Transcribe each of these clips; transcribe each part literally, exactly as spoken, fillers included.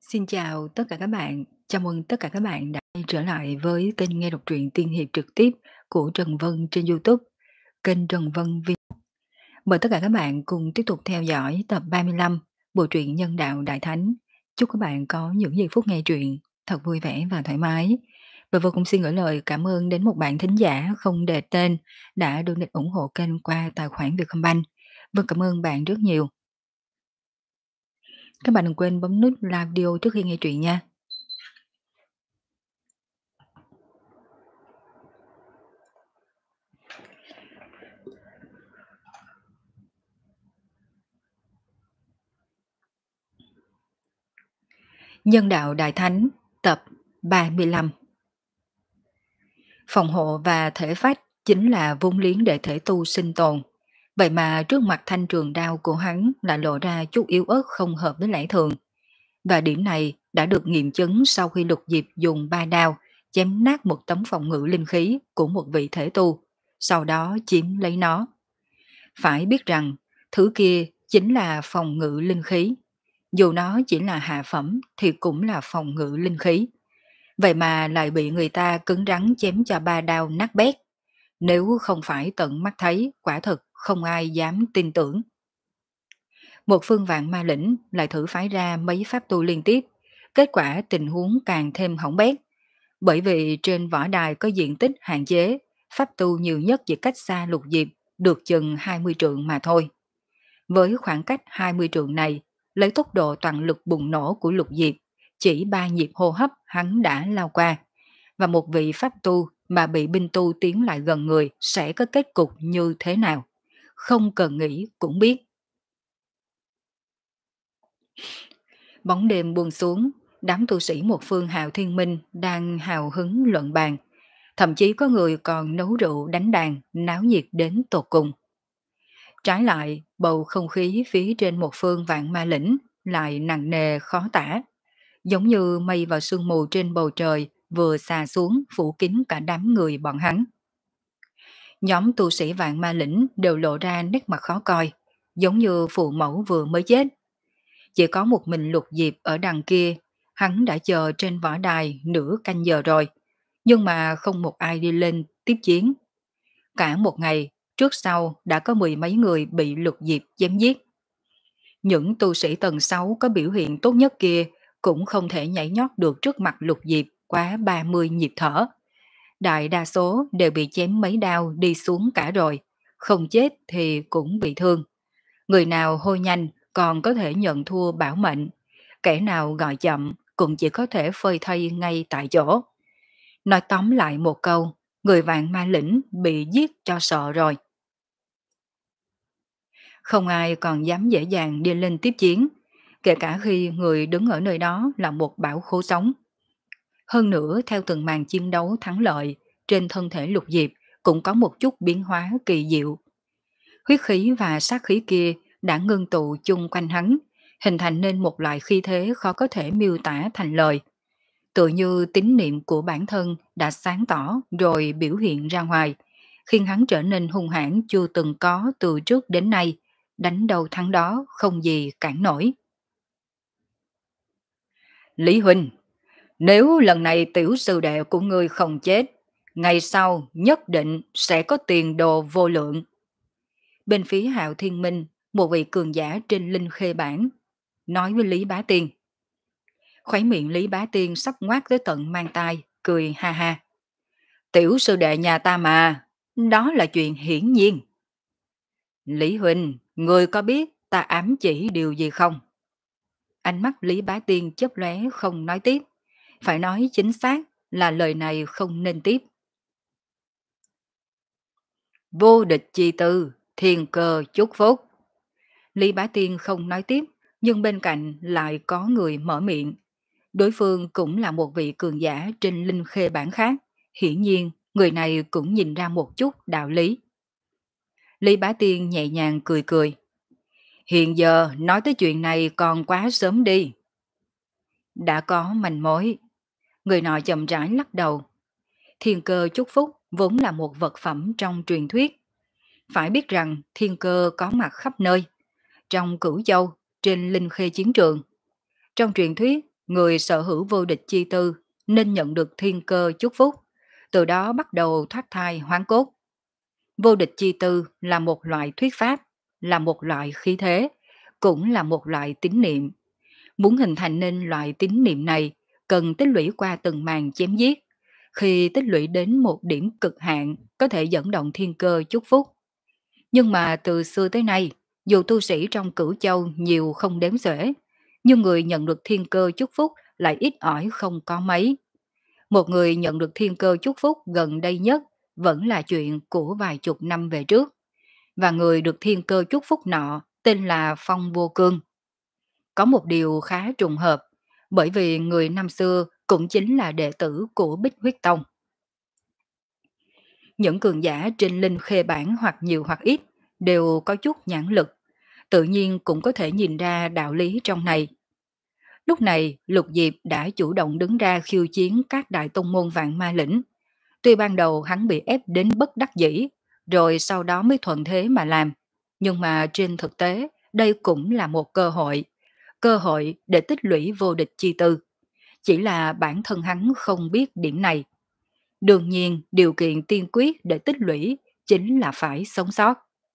Xin chào tất cả các bạn, chào mừng tất cả các bạn đã quay trở lại với kênh nghe đọc truyện tiên hiệp trực tiếp của Trần Vân trên YouTube, kênh Trần Vân Vi. Mời tất cả các bạn cùng tiếp tục theo dõi tập ba mươi lăm bộ truyện Nhân đạo Đại Thánh. Chúc các bạn có những giây phút nghe truyện thật vui vẻ và thoải mái. Và vô cùng xin gửi lời cảm ơn đến một bạn thính giả không đề tên đã donate ủng hộ kênh qua tài khoản Vietcombank. Vâng, cảm ơn bạn rất nhiều. Các bạn đừng quên bấm nút like video trước khi nghe truyện nha. Nhân đạo Đại Thánh tập ba mươi lăm. Phòng hộ và thể phách chính là vốn liếng để thể tu sinh tồn. Vậy mà trước mặt thanh trường đao của hắn lại lộ ra chút yếu ớt không hợp với lẽ thường. Và điểm này đã được nghiệm chứng sau khi Lục Diệp dùng ba đao chém nát một tấm phòng ngự linh khí của một vị thể tu, sau đó chiếm lấy nó. Phải biết rằng thứ kia chính là phòng ngự linh khí. Dù nó chỉ là hạ phẩm thì cũng là phòng ngự linh khí. Vậy mà lại bị người ta cứng rắn chém cho ba đao nát bét. Nếu không phải tận mắt thấy, quả thực không ai dám tin tưởng. Một phương vạn ma lĩnh lại thử phái ra mấy pháp tu liên tiếp. Kết quả tình huống càng thêm hỏng bét. Bởi vì trên võ đài có diện tích hạn chế, pháp tu nhiều nhất chỉ cách xa Lục Diệp được chừng hai mươi trượng mà thôi. Với khoảng cách hai mươi trượng này, lấy tốc độ toàn lực bùng nổ của Lục Diệp, chỉ ba nhịp hô hấp hắn đã lao qua. Và một vị pháp tu mà bị binh tu tiến lại gần người sẽ có kết cục như thế nào? Không cần nghĩ cũng biết. Bóng đêm buông xuống, đám tu sĩ một phương Hạo Thiên Minh đang hào hứng luận bàn. Thậm chí có người còn nấu rượu đánh đàn, náo nhiệt đến tột cùng. Trái lại, bầu không khí phía trên một phương vạn ma lĩnh lại nặng nề khó tả. Giống như mây và sương mù trên bầu trời vừa xà xuống phủ kín cả đám người bọn hắn. Nhóm tu sĩ vạn ma lĩnh đều lộ ra nét mặt khó coi, giống như phụ mẫu vừa mới chết. Chỉ có một mình Lục Diệp ở đằng kia, hắn đã chờ trên võ đài nửa canh giờ rồi, nhưng mà không một ai đi lên tiếp chiến. Cả một ngày, trước sau đã có mười mấy người bị Lục Diệp chém giết. Những tu sĩ tầng sáu có biểu hiện tốt nhất kia cũng không thể nhảy nhót được trước mặt Lục Diệp quá ba mươi nhịp thở. Đại đa số đều bị chém mấy đao đi xuống cả rồi, không chết thì cũng bị thương. Người nào hôi nhanh còn có thể nhận thua bảo mệnh, kẻ nào gọi chậm cũng chỉ có thể phơi thây ngay tại chỗ. Nói tóm lại một câu, người vạn ma lĩnh bị giết cho sợ rồi. Không ai còn dám dễ dàng đi lên tiếp chiến, kể cả khi người đứng ở nơi đó là một bão khô sống. Hơn nữa, theo từng màn chiến đấu thắng lợi, trên thân thể Lục Diệp cũng có một chút biến hóa kỳ diệu. Huyết khí và sát khí kia đã ngưng tụ chung quanh hắn, hình thành nên một loại khí thế khó có thể miêu tả thành lời. Tự như tín niệm của bản thân đã sáng tỏ rồi biểu hiện ra ngoài, khiến hắn trở nên hung hãn chưa từng có từ trước đến nay, đánh đầu thắng đó không gì cản nổi. Lý Huynh, nếu lần này tiểu sư đệ của ngươi không chết, ngày sau nhất định sẽ có tiền đồ vô lượng. Bên phía Hạo Thiên Minh, một vị cường giả trên linh khê bản, nói với Lý Bá Tiên. Khóe miệng Lý Bá Tiên sắp ngoác tới tận mang tai, cười ha ha. Tiểu sư đệ nhà ta mà, đó là chuyện hiển nhiên. Lý Huynh, ngươi có biết ta ám chỉ điều gì không? Ánh mắt Lý Bá Tiên chớp lóe không nói tiếp. Phải nói chính xác là lời này không nên tiếp. Vô địch chi tư, thiên cơ chúc phúc. Lý Bá Tiên không nói tiếp, nhưng bên cạnh lại có người mở miệng. Đối phương cũng là một vị cường giả trên linh khê bản khác. Hiển nhiên, người này cũng nhìn ra một chút đạo lý. Lý Bá Tiên nhẹ nhàng cười cười. Hiện giờ nói tới chuyện này còn quá sớm đi. Đã có manh mối. Người nọ chậm rãi lắc đầu. Thiên cơ chúc phúc vốn là một vật phẩm trong truyền thuyết. Phải biết rằng thiên cơ có mặt khắp nơi. Trong Cửu Châu, trên linh khê chiến trường. Trong truyền thuyết, người sở hữu vô địch chi tư nên nhận được thiên cơ chúc phúc, từ đó bắt đầu thoát thai hoán cốt. Vô địch chi tư là một loại thuyết pháp, là một loại khí thế, cũng là một loại tín niệm. Muốn hình thành nên loại tín niệm này, cần tích lũy qua từng màn chém giết. Khi tích lũy đến một điểm cực hạn, có thể dẫn động thiên cơ chúc phúc. Nhưng mà từ xưa tới nay, dù tu sĩ trong Cửu Châu nhiều không đếm xuể, nhưng người nhận được thiên cơ chúc phúc lại ít ỏi không có mấy. Một người nhận được thiên cơ chúc phúc gần đây nhất vẫn là chuyện của vài chục năm về trước. Và người được thiên cơ chúc phúc nọ tên là Phong Vô Cương. Có một điều khá trùng hợp, bởi vì người năm xưa cũng chính là đệ tử của Bích Huyết Tông. Những cường giả trên linh khê bản hoặc nhiều hoặc ít đều có chút nhãn lực, tự nhiên cũng có thể nhìn ra đạo lý trong này. Lúc này, Lục Diệp đã chủ động đứng ra khiêu chiến các đại tông môn Vạn Ma Lĩnh. Tuy ban đầu hắn bị ép đến bất đắc dĩ, rồi sau đó mới thuận thế mà làm. Nhưng mà trên thực tế, đây cũng là một cơ hội. Cơ hội để tích lũy vô địch chi tư. Chỉ là bản thân hắn không biết điểm này. Đương nhiên, điều kiện tiên quyết để tích lũy chính là phải sống sót.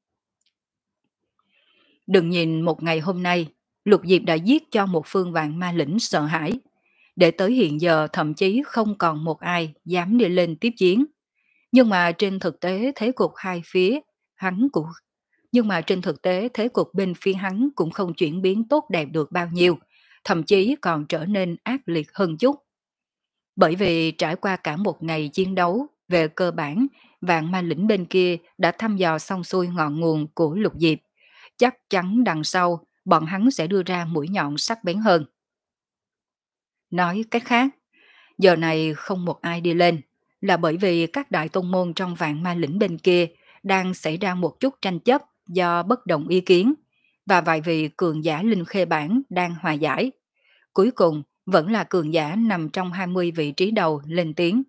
Đừng nhìn một ngày hôm nay, Lục Diệp đã giết cho một phương Vạn Ma Lĩnh sợ hãi. Để tới hiện giờ thậm chí không còn một ai dám đi lên tiếp chiến. Nhưng mà trên thực tế thế cục hai phía, hắn cũng nhưng mà trên thực tế thế cục bên phía hắn cũng không chuyển biến tốt đẹp được bao nhiêu, thậm chí còn trở nên ác liệt hơn chút. Bởi vì trải qua cả một ngày chiến đấu, về cơ bản, Vạn Ma Lĩnh bên kia đã thăm dò xong xuôi ngọn nguồn của Lục Diệp. Chắc chắn đằng sau, bọn hắn sẽ đưa ra mũi nhọn sắc bén hơn. Nói cách khác, giờ này không một ai đi lên, là bởi vì các đại tông môn trong Vạn Ma Lĩnh bên kia đang xảy ra một chút tranh chấp do bất đồng ý kiến, và vài vị cường giả linh khê bản đang hòa giải. Cuối cùng vẫn là cường giả nằm trong hai mươi vị trí đầu lên tiếng.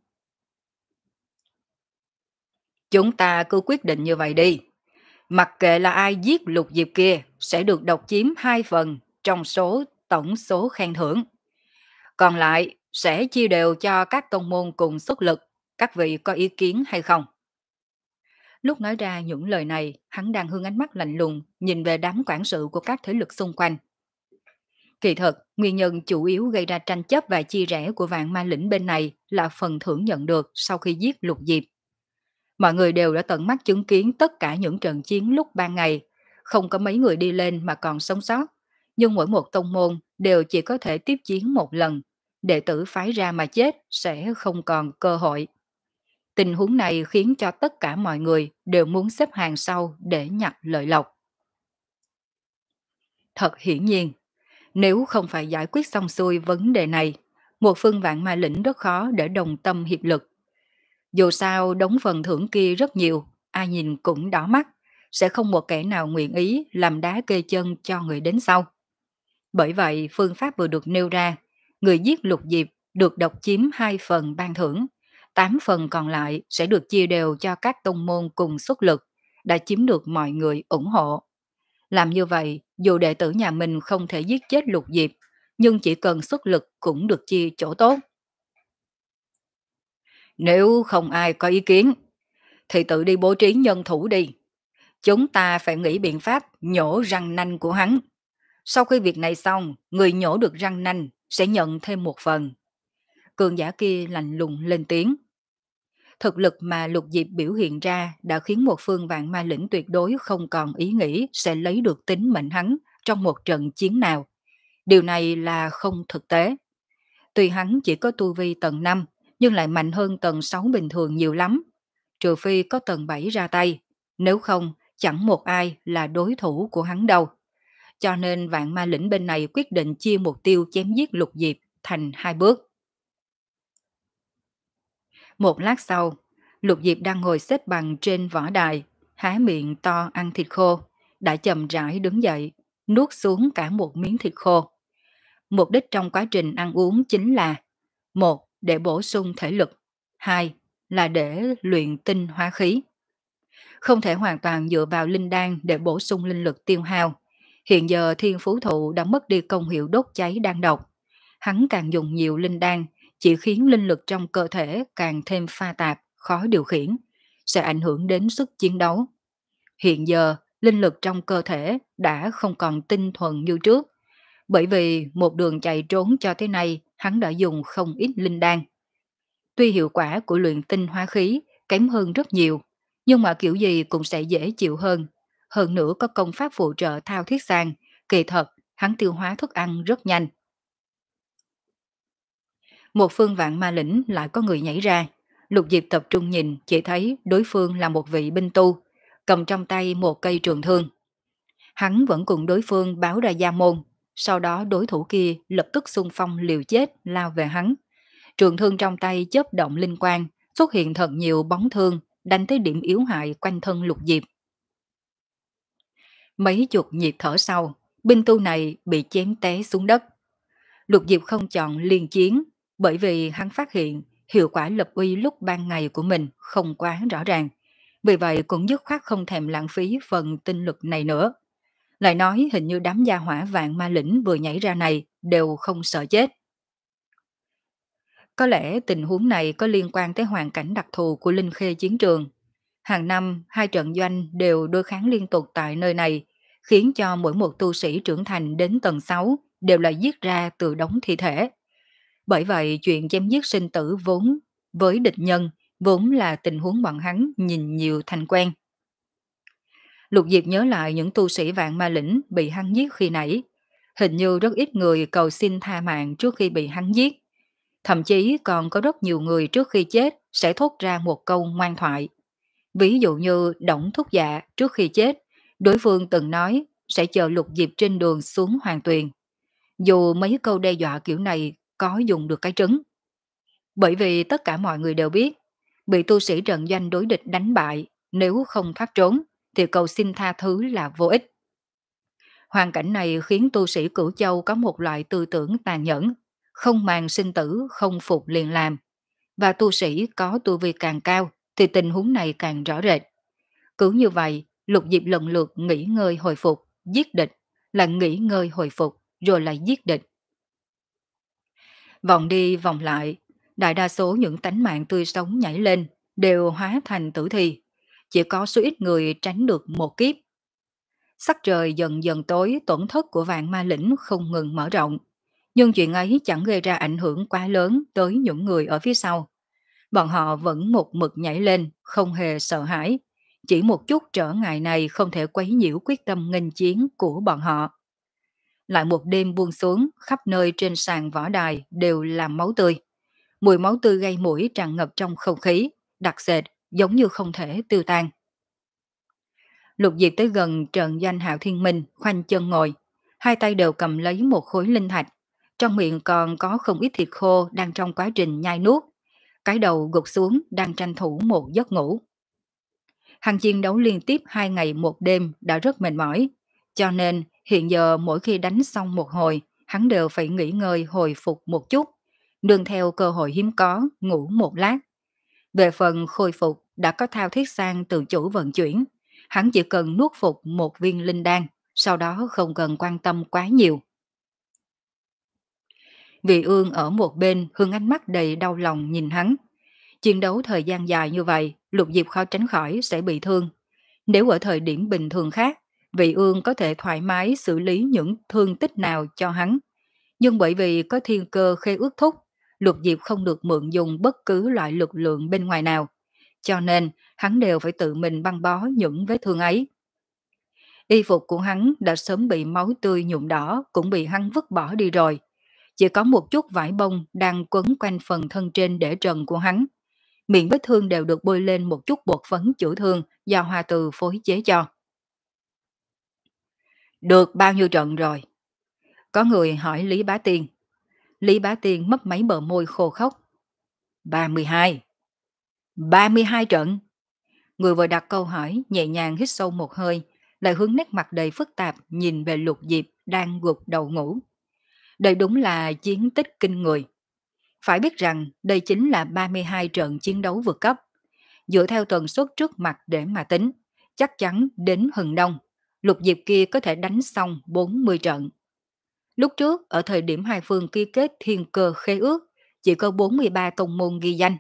Chúng ta cứ quyết định như vậy đi. Mặc kệ là ai giết Lục Diệp kia sẽ được độc chiếm hai phần trong số tổng số khen thưởng. Còn lại sẽ chia đều cho các tông môn cùng xuất lực. Các vị có ý kiến hay không? Lúc nói ra những lời này, hắn đang hướng ánh mắt lạnh lùng nhìn về đám quản sự của các thế lực xung quanh. Kỳ thật, nguyên nhân chủ yếu gây ra tranh chấp và chia rẽ của Vạn Ma Lĩnh bên này là phần thưởng nhận được sau khi giết Lục Diệp. Mọi người đều đã tận mắt chứng kiến tất cả những trận chiến lúc ban ngày, không có mấy người đi lên mà còn sống sót, nhưng mỗi một tông môn đều chỉ có thể tiếp chiến một lần, đệ tử phái ra mà chết sẽ không còn cơ hội. Tình huống này khiến cho tất cả mọi người đều muốn xếp hàng sau để nhặt lợi lộc. Thật hiển nhiên, nếu không phải giải quyết xong xuôi vấn đề này, một phương Vạn Ma Lĩnh rất khó để đồng tâm hiệp lực. Dù sao đống phần thưởng kia rất nhiều, ai nhìn cũng đỏ mắt, sẽ không một kẻ nào nguyện ý làm đá kê chân cho người đến sau. Bởi vậy phương pháp vừa được nêu ra, người giết Lục Diệp được độc chiếm hai phần ban thưởng, tám phần còn lại sẽ được chia đều cho các tông môn cùng xuất lực, đã chiếm được mọi người ủng hộ. Làm như vậy, dù đệ tử nhà mình không thể giết chết Lục Diệp, nhưng chỉ cần xuất lực cũng được chia chỗ tốt. Nếu không ai có ý kiến, thì tự đi bố trí nhân thủ đi. Chúng ta phải nghĩ biện pháp nhổ răng nanh của hắn. Sau khi việc này xong, người nhổ được răng nanh sẽ nhận thêm một phần. Cường giả kia lạnh lùng lên tiếng. Thực lực mà Lục Diệp biểu hiện ra đã khiến một phương Vạn Ma Lĩnh tuyệt đối không còn ý nghĩ sẽ lấy được tính mệnh hắn trong một trận chiến nào. Điều này là không thực tế. Tuy hắn chỉ có tu vi tầng năm, nhưng lại mạnh hơn tầng sáu bình thường nhiều lắm. Trừ phi có tầng bảy ra tay, nếu không chẳng một ai là đối thủ của hắn đâu. Cho nên Vạn Ma Lĩnh bên này quyết định chia mục tiêu chém giết Lục Diệp thành hai bước. Một lát sau, Lục Diệp đang ngồi xếp bằng trên võ đài, há miệng to ăn thịt khô, đã chậm rãi đứng dậy, nuốt xuống cả một miếng thịt khô. Mục đích trong quá trình ăn uống chính là: một, để bổ sung thể lực; hai, là để luyện tinh hóa khí. Không thể hoàn toàn dựa vào linh đan để bổ sung linh lực tiêu hao. Hiện giờ Thiên Phú Thụ đã mất đi công hiệu đốt cháy đan độc. hắn càng dùng nhiều linh đan, chỉ khiến linh lực trong cơ thể càng thêm pha tạp, khó điều khiển, sẽ ảnh hưởng đến sức chiến đấu. Hiện giờ, linh lực trong cơ thể đã không còn tinh thuần như trước, bởi vì một đường chạy trốn cho tới nay hắn đã dùng không ít linh đan. Tuy hiệu quả của luyện tinh hóa khí kém hơn rất nhiều, nhưng mà kiểu gì cũng sẽ dễ chịu hơn. Hơn nữa có công pháp phụ trợ thao thiết sang, kỳ thật, hắn tiêu hóa thức ăn rất nhanh. Một phương vạn ma lĩnh lại có người nhảy ra. Lục Diệp tập trung nhìn, chỉ thấy đối phương là một vị binh tu, cầm trong tay một cây trường thương. Hắn vẫn cùng đối phương báo ra gia môn, sau đó đối thủ kia lập tức xung phong liều chết lao về hắn. Trường thương trong tay chớp động linh quang, xuất hiện thật nhiều bóng thương, đánh tới điểm yếu hại quanh thân Lục Diệp. Mấy chục nhịp thở sau, binh tu này bị chém té xuống đất. Lục Diệp không chọn liên chiến, bởi vì hắn phát hiện hiệu quả lập uy lúc ban ngày của mình không quá rõ ràng. Vì vậy cũng dứt khoát không thèm lãng phí phần tinh lực này nữa. Lại nói hình như đám gia hỏa vạn ma lĩnh vừa nhảy ra này đều không sợ chết. Có lẽ tình huống này có liên quan tới hoàn cảnh đặc thù của Linh Khê chiến trường. Hàng năm, hai trận doanh đều đối kháng liên tục tại nơi này, khiến cho mỗi một tu sĩ trưởng thành đến tầng sáu đều là giết ra từ đống thi thể. Bởi vậy, chuyện chém giết sinh tử vốn với địch nhân vốn là tình huống bọn hắn nhìn nhiều thành quen. Lục Diệp nhớ lại những tu sĩ vạn ma lĩnh bị hắn giết khi nãy. Hình như rất ít người cầu xin tha mạng trước khi bị hắn giết. Thậm chí còn có rất nhiều người trước khi chết sẽ thốt ra một câu ngoan thoại. Ví dụ như Đổng Thúc Dạ trước khi chết, đối phương từng nói sẽ chờ Lục Diệp trên đường xuống Hoàng Tuyền. Dù mấy câu đe dọa kiểu này có dùng được cái trứng. Bởi vì tất cả mọi người đều biết, bị tu sĩ trận doanh đối địch đánh bại, nếu không thoát trốn, thì cầu xin tha thứ là vô ích. Hoàn cảnh này khiến tu sĩ Cửu Châu có một loại tư tưởng tàn nhẫn, không màng sinh tử, không phục liền làm. Và tu sĩ có tu vi càng cao, thì tình huống này càng rõ rệt. Cứ như vậy, Lục Diệp lần lượt nghỉ ngơi hồi phục, giết địch, là nghỉ ngơi hồi phục, rồi lại giết địch. Vòng đi vòng lại, đại đa số những tánh mạng tươi sống nhảy lên đều hóa thành tử thi. Chỉ có số ít người tránh được một kiếp. Sắc trời dần dần tối, tổn thất của vạn ma lĩnh không ngừng mở rộng. Nhưng chuyện ấy chẳng gây ra ảnh hưởng quá lớn tới những người ở phía sau. Bọn họ vẫn một mực nhảy lên, không hề sợ hãi. Chỉ một chút trở ngại này không thể quấy nhiễu quyết tâm nghênh chiến của bọn họ. Lại một đêm buông xuống, khắp nơi trên sàn võ đài đều là máu tươi. Mùi máu tươi gây mũi tràn ngập trong không khí, đặc sệt, giống như không thể tiêu tan. Lục Diệp tới gần trận doanh Hạo Thiên Minh, khoanh chân ngồi. Hai tay đều cầm lấy một khối linh thạch. Trong miệng còn có không ít thịt khô đang trong quá trình nhai nuốt. Cái đầu gục xuống đang tranh thủ một giấc ngủ. Hắn chiến đấu liên tiếp hai ngày một đêm đã rất mệt mỏi. Cho nên hiện giờ mỗi khi đánh xong một hồi, hắn đều phải nghỉ ngơi hồi phục một chút. Nương theo cơ hội hiếm có, ngủ một lát. Về phần khôi phục đã có thao thiết sang tự chủ vận chuyển. Hắn chỉ cần nuốt phục một viên linh đan, sau đó không cần quan tâm quá nhiều. Vị Ương ở một bên hướng ánh mắt đầy đau lòng nhìn hắn. Chiến đấu thời gian dài như vậy, Lục Diệp khó tránh khỏi sẽ bị thương. Nếu ở thời điểm bình thường khác, Vị Ương có thể thoải mái xử lý những thương tích nào cho hắn. Nhưng bởi vì có thiên cơ khê ước thúc, Lục Diệp không được mượn dùng bất cứ loại lực lượng bên ngoài nào. Cho nên, hắn đều phải tự mình băng bó những vết thương ấy. Y phục của hắn đã sớm bị máu tươi nhuộm đỏ, cũng bị hắn vứt bỏ đi rồi. Chỉ có một chút vải bông đang quấn quanh phần thân trên để trần của hắn. Miệng vết thương đều được bôi lên một chút bột phấn chữa thương do Hoa Từ phối chế cho. Được bao nhiêu trận rồi? Có người hỏi Lý Bá Tiên. Lý Bá Tiên mấp máy bờ môi khô khốc. ba mươi hai. ba mươi hai trận. Người vừa đặt câu hỏi nhẹ nhàng hít sâu một hơi, lại hướng nét mặt đầy phức tạp nhìn về Lục Diệp đang gục đầu ngủ. Đây đúng là chiến tích kinh người. Phải biết rằng đây chính là ba mươi hai trận chiến đấu vượt cấp. Dựa theo tần suất trước mặt để mà tính, chắc chắn đến hừng đông, Lục Diệp kia có thể đánh xong bốn mươi trận. Lúc trước, ở thời điểm hai phương ký kết thiên cơ khế ước, chỉ có bốn mươi ba tông môn ghi danh.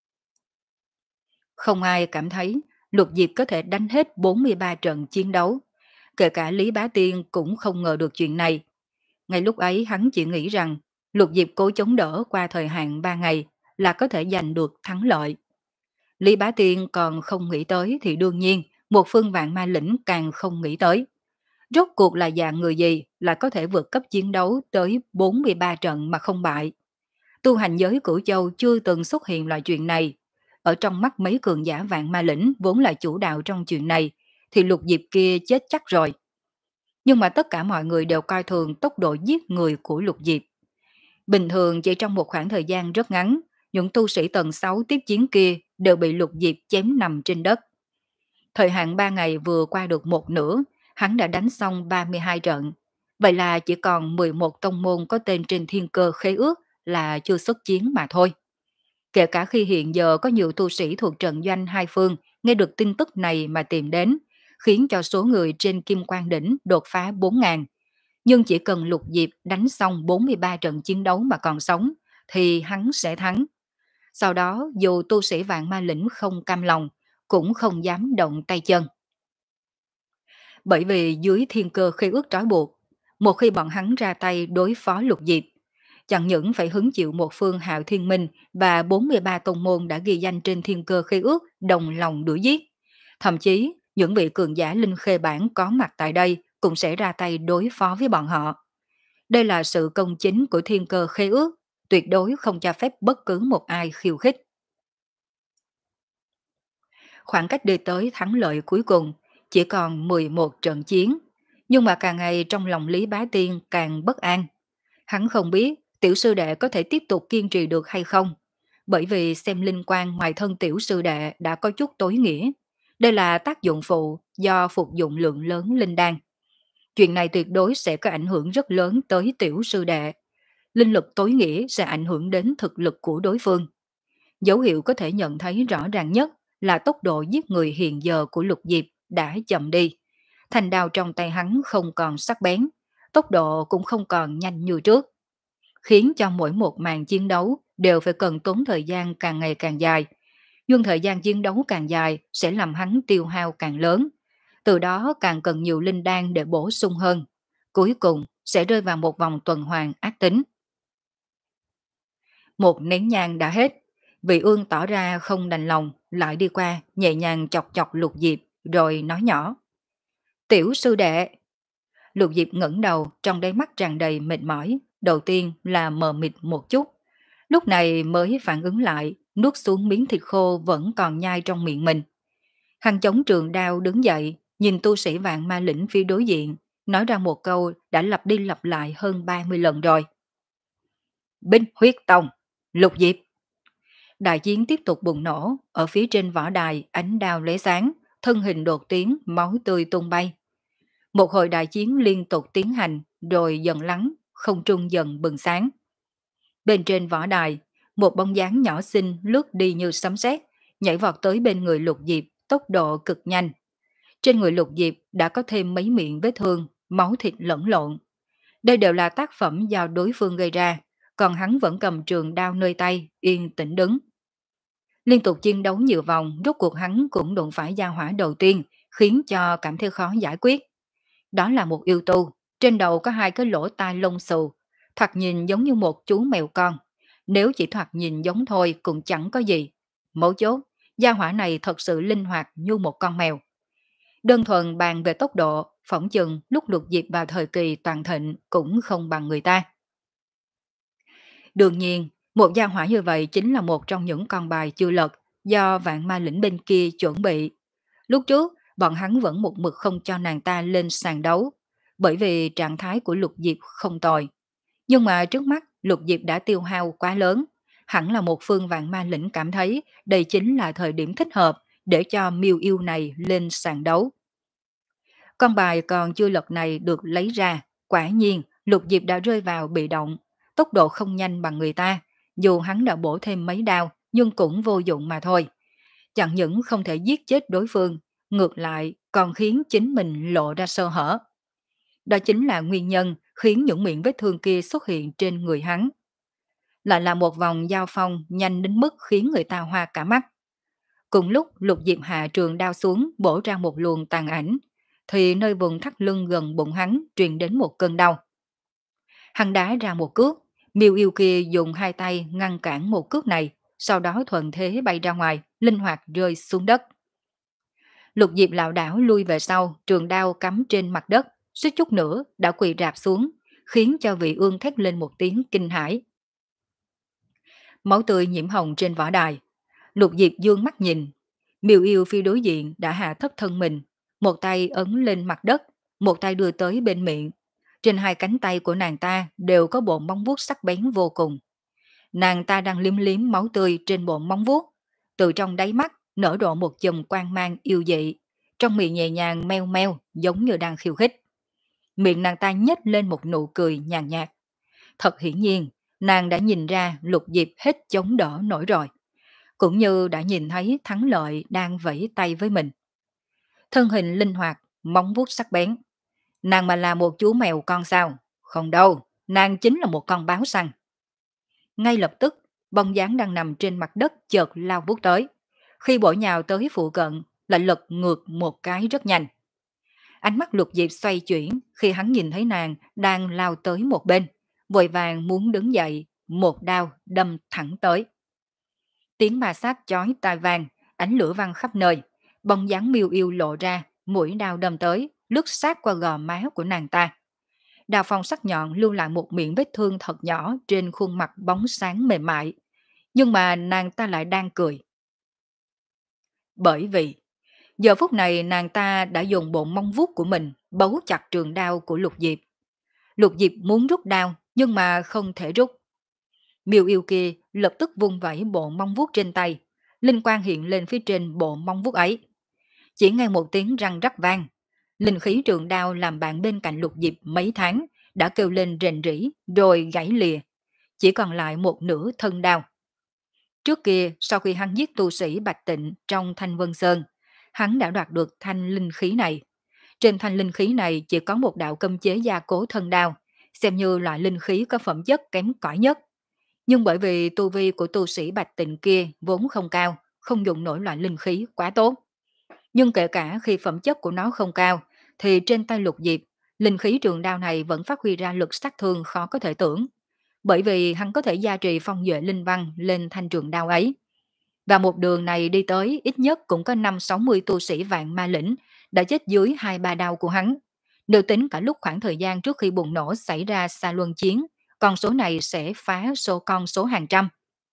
Không ai cảm thấy Lục Diệp có thể đánh hết bốn mươi ba trận chiến đấu. Kể cả Lý Bá Tiên cũng không ngờ được chuyện này. Ngay lúc ấy hắn chỉ nghĩ rằng Lục Diệp cố chống đỡ qua thời hạn ba ngày là có thể giành được thắng lợi. Lý Bá Tiên còn không nghĩ tới thì đương nhiên một phương vạn ma lĩnh càng không nghĩ tới. Rốt cuộc là dạng người gì là có thể vượt cấp chiến đấu tới bốn mươi ba trận mà không bại. Tu hành giới Cửu Châu chưa từng xuất hiện loại chuyện này. Ở trong mắt mấy cường giả vạn ma lĩnh vốn là chủ đạo trong chuyện này, thì Lục Diệp kia chết chắc rồi. Nhưng mà tất cả mọi người đều coi thường tốc độ giết người của Lục Diệp. Bình thường chỉ trong một khoảng thời gian rất ngắn, những tu sĩ tầng sáu tiếp chiến kia đều bị Lục Diệp chém nằm trên đất. Thời hạn ba ngày vừa qua được một nửa, hắn đã đánh xong ba mươi hai trận. Vậy là chỉ còn mười một tông môn có tên trên thiên cơ khế ước là chưa xuất chiến mà thôi. Kể cả khi hiện giờ có nhiều tu sĩ thuộc trận doanh hai phương nghe được tin tức này mà tìm đến, khiến cho số người trên Kim Quang Đỉnh đột phá bốn ngàn. Nhưng chỉ cần Lục Diệp đánh xong bốn mươi ba trận chiến đấu mà còn sống, thì hắn sẽ thắng. Sau đó dù tu sĩ vạn ma lĩnh không cam lòng, cũng không dám động tay chân. Bởi vì dưới thiên cơ khế ước trói buộc, một khi bọn hắn ra tay đối phó Lục Diệp, chẳng những phải hứng chịu một phương Hạo Thiên Minh và bốn mươi ba tông môn đã ghi danh trên thiên cơ khế ước đồng lòng đuổi giết. Thậm chí, những vị cường giả linh khê bản có mặt tại đây cũng sẽ ra tay đối phó với bọn họ. Đây là sự công chính của thiên cơ khế ước, tuyệt đối không cho phép bất cứ một ai khiêu khích. Khoảng cách đi tới thắng lợi cuối cùng chỉ còn mười một trận chiến, nhưng mà càng ngày trong lòng Lý Bá Tiên càng bất an. Hắn không biết tiểu sư đệ có thể tiếp tục kiên trì được hay không, bởi vì xem linh quan ngoài thân tiểu sư đệ đã có chút tối nghĩa. Đây là tác dụng phụ do phục dụng lượng lớn linh đan. Chuyện này tuyệt đối sẽ có ảnh hưởng rất lớn tới tiểu sư đệ. Linh lực tối nghĩa sẽ ảnh hưởng đến thực lực của đối phương. Dấu hiệu có thể nhận thấy rõ ràng nhất là tốc độ giết người hiện giờ của Lục Diệp đã chậm đi. Thanh đao trong tay hắn không còn sắc bén, tốc độ cũng không còn nhanh như trước, khiến cho mỗi một màn chiến đấu đều phải cần tốn thời gian càng ngày càng dài. Nhưng thời gian chiến đấu càng dài sẽ làm hắn tiêu hao càng lớn, từ đó càng cần nhiều linh đan để bổ sung hơn. Cuối cùng sẽ rơi vào một vòng tuần hoàn ác tính. Một nén nhang đã hết, Vị Ương tỏ ra không đành lòng, lại đi qua nhẹ nhàng chọc chọc Lục Diệp rồi nói nhỏ: "Tiểu sư đệ." Lục Diệp ngẩng đầu, trong đáy mắt tràn đầy mệt mỏi, đầu tiên là mờ mịt một chút, lúc này mới phản ứng lại, nuốt xuống miếng thịt khô vẫn còn nhai trong miệng mình. Hắn chống trường đao đứng dậy, nhìn tu sĩ vạn ma lĩnh phía đối diện, nói ra một câu đã lặp đi lặp lại hơn ba mươi lần rồi: "Binh huyết tông, Lục Diệp." Đại chiến tiếp tục bùng nổ, ở phía trên võ đài ánh đao lóe sáng, thân hình đột tiến, máu tươi tung bay. Một hồi đại chiến liên tục tiến hành, rồi dần lắng, không trung dần bừng sáng. Bên trên võ đài, một bóng dáng nhỏ xinh lướt đi như sấm sét, nhảy vọt tới bên người Lục Diệp, tốc độ cực nhanh. Trên người Lục Diệp đã có thêm mấy miệng vết thương, máu thịt lẫn lộn. Đây đều là tác phẩm do đối phương gây ra, còn hắn vẫn cầm trường đao nơi tay, yên tĩnh đứng. Liên tục chiến đấu nhiều vòng, rốt cuộc hắn cũng đụng phải gia hỏa đầu tiên, khiến cho cảm thấy khó giải quyết. Đó là một yêu tu, trên đầu có hai cái lỗ tai lông xù, thoạt nhìn giống như một chú mèo con. Nếu chỉ thoạt nhìn giống thôi cũng chẳng có gì. Mấu chốt, gia hỏa này thật sự linh hoạt như một con mèo. Đơn thuần bàn về tốc độ, phỏng chừng lúc Lục Diệp vào thời kỳ toàn thịnh cũng không bằng người ta. Đương nhiên, một gia hỏa như vậy chính là một trong những con bài chưa lật do vạn ma lĩnh bên kia chuẩn bị. Lúc trước, bọn hắn vẫn một mực không cho nàng ta lên sàn đấu, bởi vì trạng thái của Lục Diệp không tồi. Nhưng mà trước mắt, Lục Diệp đã tiêu hao quá lớn. Hẳn là một phương vạn ma lĩnh cảm thấy đây chính là thời điểm thích hợp để cho miêu yêu này lên sàn đấu. Con bài còn chưa lật này được lấy ra, quả nhiên Lục Diệp đã rơi vào bị động, tốc độ không nhanh bằng người ta, dù hắn đã bổ thêm mấy đao nhưng cũng vô dụng mà thôi. Chẳng những không thể giết chết đối phương, ngược lại còn khiến chính mình lộ ra sơ hở. Đó chính là nguyên nhân khiến những miệng vết thương kia xuất hiện trên người hắn. Lại là một vòng giao phong nhanh đến mức khiến người ta hoa cả mắt. Cùng lúc Lục Diệp hạ trường đao xuống bổ ra một luồng tàn ảnh, thì nơi vùng thắt lưng gần bụng hắn truyền đến một cơn đau. Hắn đá ra một cước, miêu yêu kia dùng hai tay ngăn cản một cước này, sau đó thuận thế bay ra ngoài, linh hoạt rơi xuống đất. Lục Diệp lảo đảo lui về sau, trường đao cắm trên mặt đất, suýt chút nữa đã quỳ rạp xuống, khiến cho vị ương thét lên một tiếng kinh hãi. Máu tươi nhiễm hồng trên võ đài. Lục Diệp dương mắt nhìn, miêu yêu phía đối diện đã hạ thấp thân mình, một tay ấn lên mặt đất, một tay đưa tới bên miệng. Trên hai cánh tay của nàng ta đều có bộ móng vuốt sắc bén vô cùng. Nàng ta đang liếm liếm máu tươi trên bộ móng vuốt, từ trong đáy mắt nở rộ một chùm quang mang yêu dị, trong miệng nhẹ nhàng meo meo giống như đang khiêu khích. Miệng nàng ta nhếch lên một nụ cười nhàn nhạt. Thật hiển nhiên, nàng đã nhìn ra Lục Diệp hết chống đỡ nổi rồi, cũng như đã nhìn thấy thắng lợi đang vẫy tay với mình. Thân hình linh hoạt, móng vuốt sắc bén. Nàng mà là một chú mèo con sao? Không đâu, nàng chính là một con báo săn. Ngay lập tức, bóng dáng đang nằm trên mặt đất chợt lao vút tới. Khi bổ nhào tới phụ cận, lại lật ngược một cái rất nhanh. Ánh mắt Lục Diệp xoay chuyển khi hắn nhìn thấy nàng đang lao tới một bên, vội vàng muốn đứng dậy, một đao đâm thẳng tới. Tiếng ma sát chói tai vang, ánh lửa văng khắp nơi, bóng dáng miêu yêu lộ ra, mũi đao đâm tới, lướt sát qua gò má của nàng ta. Đao phong sắc nhọn lưu lại một miệng vết thương thật nhỏ trên khuôn mặt bóng sáng mềm mại, nhưng mà nàng ta lại đang cười. Bởi vì giờ phút này nàng ta đã dùng bộ móng vuốt của mình bấu chặt trường đao của Lục Diệp. Lục Diệp muốn rút đao nhưng mà không thể rút. Miêu yêu kia lập tức vung vẩy bộ móng vuốt trên tay, linh quang hiện lên phía trên bộ móng vuốt ấy. Chỉ nghe một tiếng răng rắc vang, linh khí trường đao làm bạn bên cạnh Lục Diệp mấy tháng đã kêu lên rền rĩ rồi gãy lìa, chỉ còn lại một nửa thân đao. Trước kia, sau khi hắn giết tu sĩ Bạch Tịnh trong Thanh Vân Sơn, hắn đã đoạt được thanh linh khí này. Trên thanh linh khí này chỉ có một đạo cấm chế gia cố thân đao, xem như loại linh khí có phẩm chất kém cỏi nhất. Nhưng bởi vì tu vi của tu sĩ Bạch Tịnh kia vốn không cao, không dùng nổi loại linh khí quá tốt. Nhưng kể cả khi phẩm chất của nó không cao, thì trên tay Lục Diệp, linh khí trường đao này vẫn phát huy ra lực sát thương khó có thể tưởng. Bởi vì hắn có thể gia trì phong duệ linh văn lên thanh trường đao ấy. Và một đường này đi tới ít nhất cũng có năm sáu mươi tu sĩ vạn ma lĩnh đã chết dưới hai ba đao của hắn. Nếu tính cả lúc khoảng thời gian trước khi bùng nổ xảy ra xa luân chiến, con số này sẽ phá số con số hàng trăm.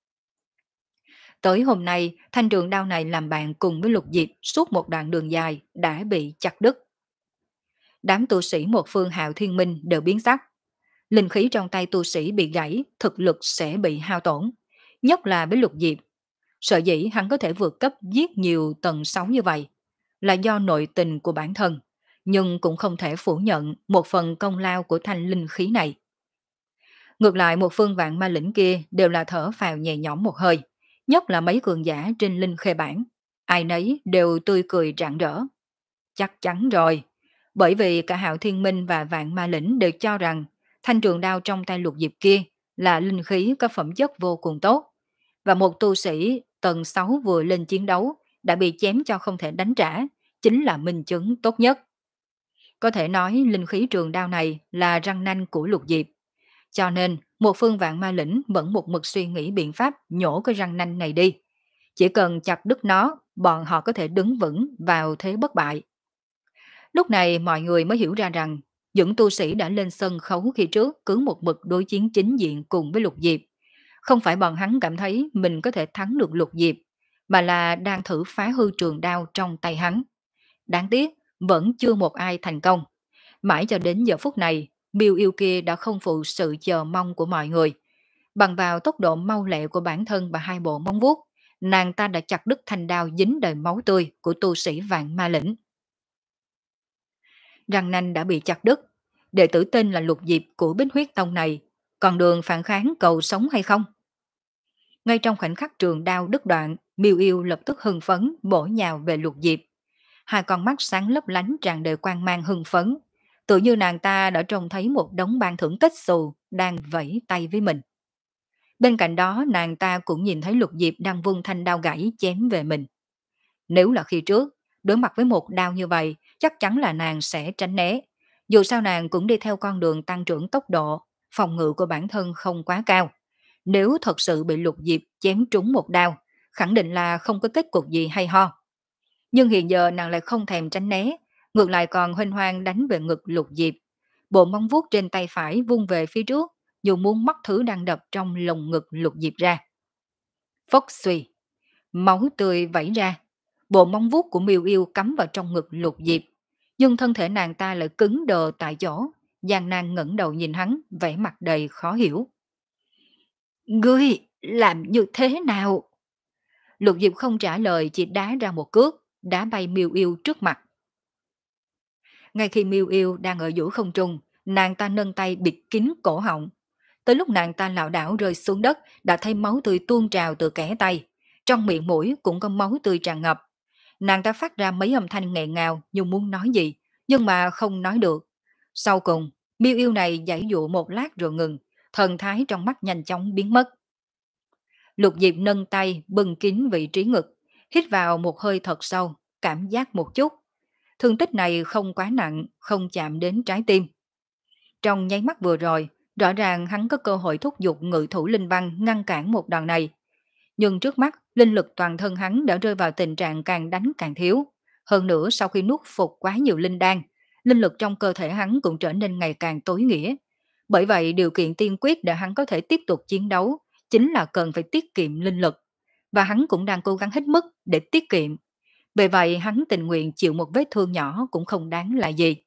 Tới hôm nay, thanh trường đao này làm bạn cùng với Lục Diệp suốt một đoạn đường dài đã bị chặt đứt. Đám tu sĩ một phương Hạo Thiên Minh đều biến sắc. Linh khí trong tay tu sĩ bị gãy, thực lực sẽ bị hao tổn. Nhất là với Lục Diệp. Sở dĩ hắn có thể vượt cấp giết nhiều tầng sáu như vậy là do nội tình của bản thân, nhưng cũng không thể phủ nhận một phần công lao của thanh linh khí này. Ngược lại một phương vạn ma lĩnh kia đều là thở phào nhẹ nhõm một hơi, nhất là mấy cường giả trên linh khê bản. Ai nấy đều tươi cười rạng rỡ. Chắc chắn rồi, bởi vì cả Hạo Thiên Minh và Vạn Ma Lĩnh đều cho rằng thanh trường đao trong tay Lục Diệp kia là linh khí có phẩm chất vô cùng tốt. Và một tu sĩ tầng sáu vừa lên chiến đấu đã bị chém cho không thể đánh trả, chính là minh chứng tốt nhất. Có thể nói linh khí trường đao này là răng nanh của Lục Diệp. Cho nên một phương Vạn Ma Lĩnh vẫn một mực suy nghĩ biện pháp nhổ cái răng nanh này đi. Chỉ cần chặt đứt nó, bọn họ có thể đứng vững vào thế bất bại. Lúc này mọi người mới hiểu ra rằng những tu sĩ đã lên sân khấu khi trước cứ một mực đối chiến chính diện cùng với Lục Diệp. Không phải bọn hắn cảm thấy mình có thể thắng được Lục Diệp, mà là đang thử phá hư trường đao trong tay hắn. Đáng tiếc, vẫn chưa một ai thành công. Mãi cho đến giờ phút này, miêu yêu kia đã không phụ sự chờ mong của mọi người. Bằng vào tốc độ mau lẹ của bản thân và hai bộ móng vuốt, nàng ta đã chặt đứt thanh đao dính đầy máu tươi của tu sĩ Vạn Ma Lĩnh. Răng nanh đã bị chặt đứt, đệ tử tên là Lục Diệp của Bích Huyết Tông này, còn đường phản kháng cầu sống hay không? Ngay trong khoảnh khắc trường đao đứt đoạn, miêu yêu lập tức hưng phấn bổ nhào về Lục Diệp. Hai con mắt sáng lấp lánh tràn đầy quang mang hưng phấn, tự như nàng ta đã trông thấy một đống ban thưởng kết xù đang vẫy tay với mình. Bên cạnh đó nàng ta cũng nhìn thấy Lục Diệp đang vung thanh đao gãy chém về mình. Nếu là khi trước, đối mặt với một đao như vậy, chắc chắn là nàng sẽ tránh né. Dù sao nàng cũng đi theo con đường tăng trưởng tốc độ, phòng ngự của bản thân không quá cao. Nếu thật sự bị Lục Diệp chém trúng một đao, khẳng định là không có kết cục gì hay ho. Nhưng hiện giờ nàng lại không thèm tránh né, ngược lại còn huênh hoang đánh về ngực Lục Diệp. Bộ móng vuốt trên tay phải vung về phía trước, dù muốn móc thứ đang đập trong lồng ngực Lục Diệp ra. Phốc suy, máu tươi vẩy ra. Bộ móng vuốt của Miêu Yêu cắm vào trong ngực Lục Diệp, nhưng thân thể nàng ta lại cứng đờ tại chỗ, gian nan ngẩng đầu nhìn hắn, vẻ mặt đầy khó hiểu. Ngươi làm như thế nào? Lục Diệp không trả lời, chỉ đá ra một cước, đá bay Miêu Yêu trước mặt. Ngay khi Miêu Yêu đang ở giữa không trung, nàng ta nâng tay bịt kín cổ họng. Tới lúc nàng ta lảo đảo rơi xuống đất, đã thấy máu tươi tuôn trào từ kẽ tay. Trong miệng mũi cũng có máu tươi tràn ngập. Nàng ta phát ra mấy âm thanh nghẹn ngào như muốn nói gì, nhưng mà không nói được. Sau cùng, Miêu Yêu này giãy dụ một lát rồi ngừng, thần thái trong mắt nhanh chóng biến mất. Lục Diệp nâng tay bưng kín vị trí ngực, hít vào một hơi thật sâu, cảm giác một chút. Thương tích này không quá nặng, không chạm đến trái tim. Trong nháy mắt vừa rồi, rõ ràng hắn có cơ hội thúc giục ngự thủ linh văn ngăn cản một đòn này. Nhưng trước mắt, linh lực toàn thân hắn đã rơi vào tình trạng càng đánh càng thiếu. Hơn nữa sau khi nuốt phục quá nhiều linh đan, linh lực trong cơ thể hắn cũng trở nên ngày càng tối nghĩa. Bởi vậy điều kiện tiên quyết để hắn có thể tiếp tục chiến đấu chính là cần phải tiết kiệm linh lực. Và hắn cũng đang cố gắng hết mức để tiết kiệm. Vì vậy hắn tình nguyện chịu một vết thương nhỏ cũng không đáng là gì.